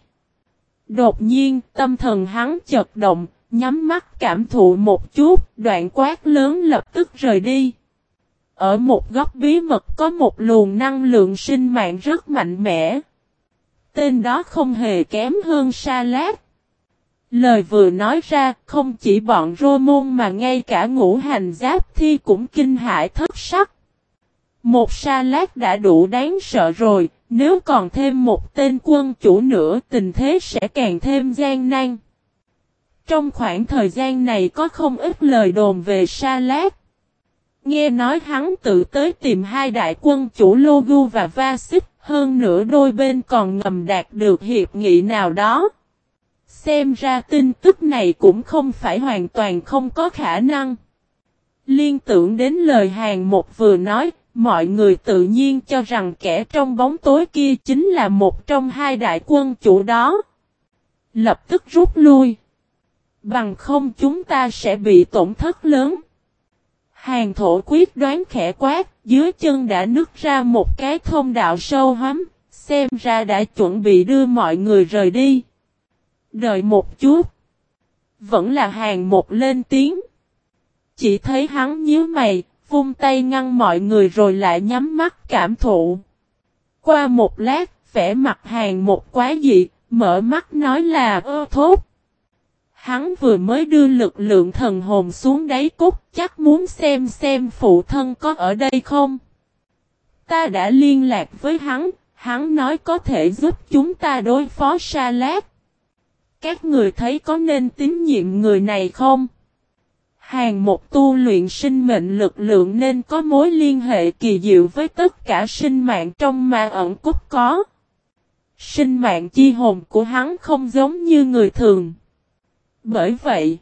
Đột nhiên tâm thần hắn chợt động, nhắm mắt cảm thụ một chút, đoạn quát lớn lập tức rời đi. Ở một góc bí mật có một luồng năng lượng sinh mạng rất mạnh mẽ. Tên đó không hề kém hơn Sa Lát. Lời vừa nói ra, không chỉ bọn Rô Môn mà ngay cả Ngũ Hành Giáp Thi cũng kinh hãi thất sắc. Một Sa Lát đã đủ đáng sợ rồi, nếu còn thêm một tên quân chủ nữa tình thế sẽ càng thêm gian nan. Trong khoảng thời gian này có không ít lời đồn về Sa Lát. Nghe nói hắn tự tới tìm hai đại quân chủ Logu và Vasit, hơn nữa đôi bên còn ngầm đạt được hiệp nghị nào đó. Xem ra tin tức này cũng không phải hoàn toàn không có khả năng. Liên tưởng đến lời Hàng Một vừa nói, mọi người tự nhiên cho rằng kẻ trong bóng tối kia chính là một trong hai đại quân chủ đó. Lập tức rút lui. Bằng không chúng ta sẽ bị tổn thất lớn. Hàng Thổ quyết đoán khẽ quát, dưới chân đã nứt ra một cái thông đạo sâu hắm, xem ra đã chuẩn bị đưa mọi người rời đi. Đợi một chút. Vẫn là Hàng Một lên tiếng. Chỉ thấy hắn nhíu mày, vung tay ngăn mọi người rồi lại nhắm mắt cảm thụ. Qua một lát, vẻ mặt Hàng Một quá dị, mở mắt nói là ơ thốt. Hắn vừa mới đưa lực lượng thần hồn xuống đáy cốt, chắc muốn xem phụ thân có ở đây không. Ta đã liên lạc với hắn nói có thể giúp chúng ta đối phó Sa Lát. Các người thấy có nên tín nhiệm người này không? Hàng Một tu luyện sinh mệnh lực lượng nên có mối liên hệ kỳ diệu với tất cả sinh mạng trong ma ẩn cốt có. Sinh mạng chi hồn của hắn không giống như người thường. Bởi vậy,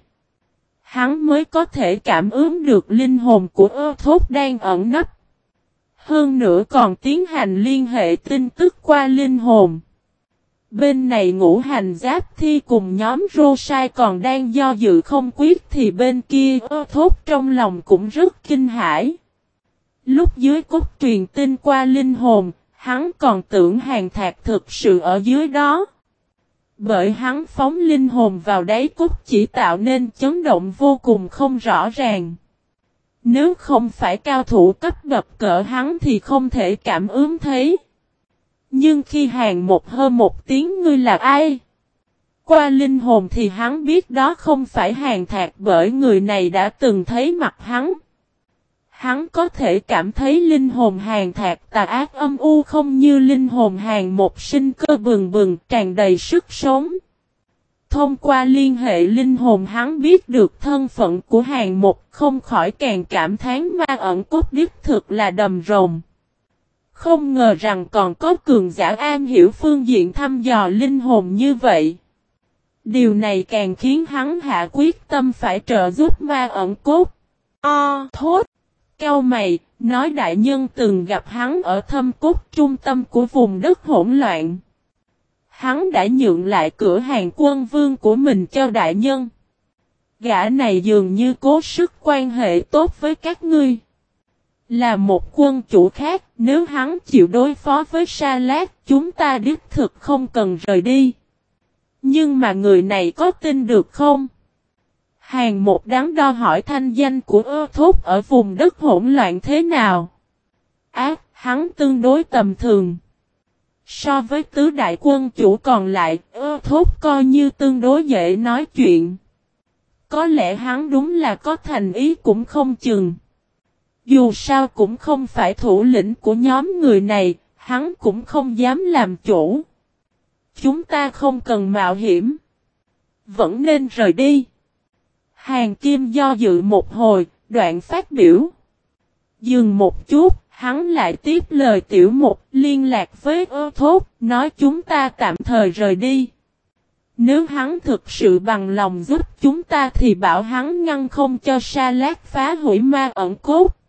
hắn mới có thể cảm ứng được linh hồn của ơ thốt đang ẩn nấp. Hơn nữa còn tiến hành liên hệ tin tức qua linh hồn. Bên này Ngũ Hành Giáp Thi cùng nhóm Rô Sai còn đang do dự không quyết thì bên kia ơ thốt trong lòng cũng rất kinh hãi. Lúc dưới cốt truyền tin qua linh hồn, hắn còn tưởng Hàng Thạc thực sự ở dưới đó. Bởi hắn phóng linh hồn vào đáy cốt chỉ tạo nên chấn động vô cùng không rõ ràng. Nếu không phải cao thủ cấp bậc cỡ hắn thì không thể cảm ứng thấy. Nhưng khi Hàng Một hơ một tiếng ngươi là ai? qua linh hồn thì hắn biết đó không phải Hàn Thạc bởi người này đã từng thấy mặt hắn. Hắn có thể cảm thấy linh hồn Hàn Thạc tà ác âm u không như linh hồn Hàn Một sinh cơ bừng bừng tràn đầy sức sống. Thông qua liên hệ linh hồn hắn biết được thân phận của Hàn Một không khỏi càng cảm thán ma ẩn cốt đích thực là đầm rồng. Không ngờ rằng còn có cường giả am hiểu phương diện thăm dò linh hồn như vậy. Điều này càng khiến hắn hạ quyết tâm phải trợ giúp ma ẩn cốt. Thốt, cau mày, nói đại nhân từng gặp hắn ở thâm cốt trung tâm của vùng đất hỗn loạn. Hắn đã nhượng lại cửa hàng quân vương của mình cho đại nhân. Gã này dường như cố sức quan hệ tốt với các ngươi. Là một quân chủ khác, nếu hắn chịu đối phó với Sa Lát, chúng ta đích thực không cần rời đi. Nhưng mà người này có tin được không? Hàn Một đắn đo hỏi thanh danh của Ơ Thốt ở vùng đất hỗn loạn thế nào? Hắn tương đối tầm thường. So với tứ đại quân chủ còn lại, Ơ Thốt coi như tương đối dễ nói chuyện. Có lẽ hắn đúng là có thành ý cũng không chừng. Dù sao cũng không phải thủ lĩnh của nhóm người này, hắn cũng không dám làm chủ. Chúng ta không cần mạo hiểm. Vẫn nên rời đi. Hàn Kim do dự một hồi, đoạn phát biểu. Dừng một chút, hắn lại tiếp lời Tiểu Mục liên lạc với Ơ Thốt, nói chúng ta tạm thời rời đi. Nếu hắn thực sự bằng lòng giúp chúng ta thì bảo hắn ngăn không cho Sa Lát phá hủy ma ẩn cốt.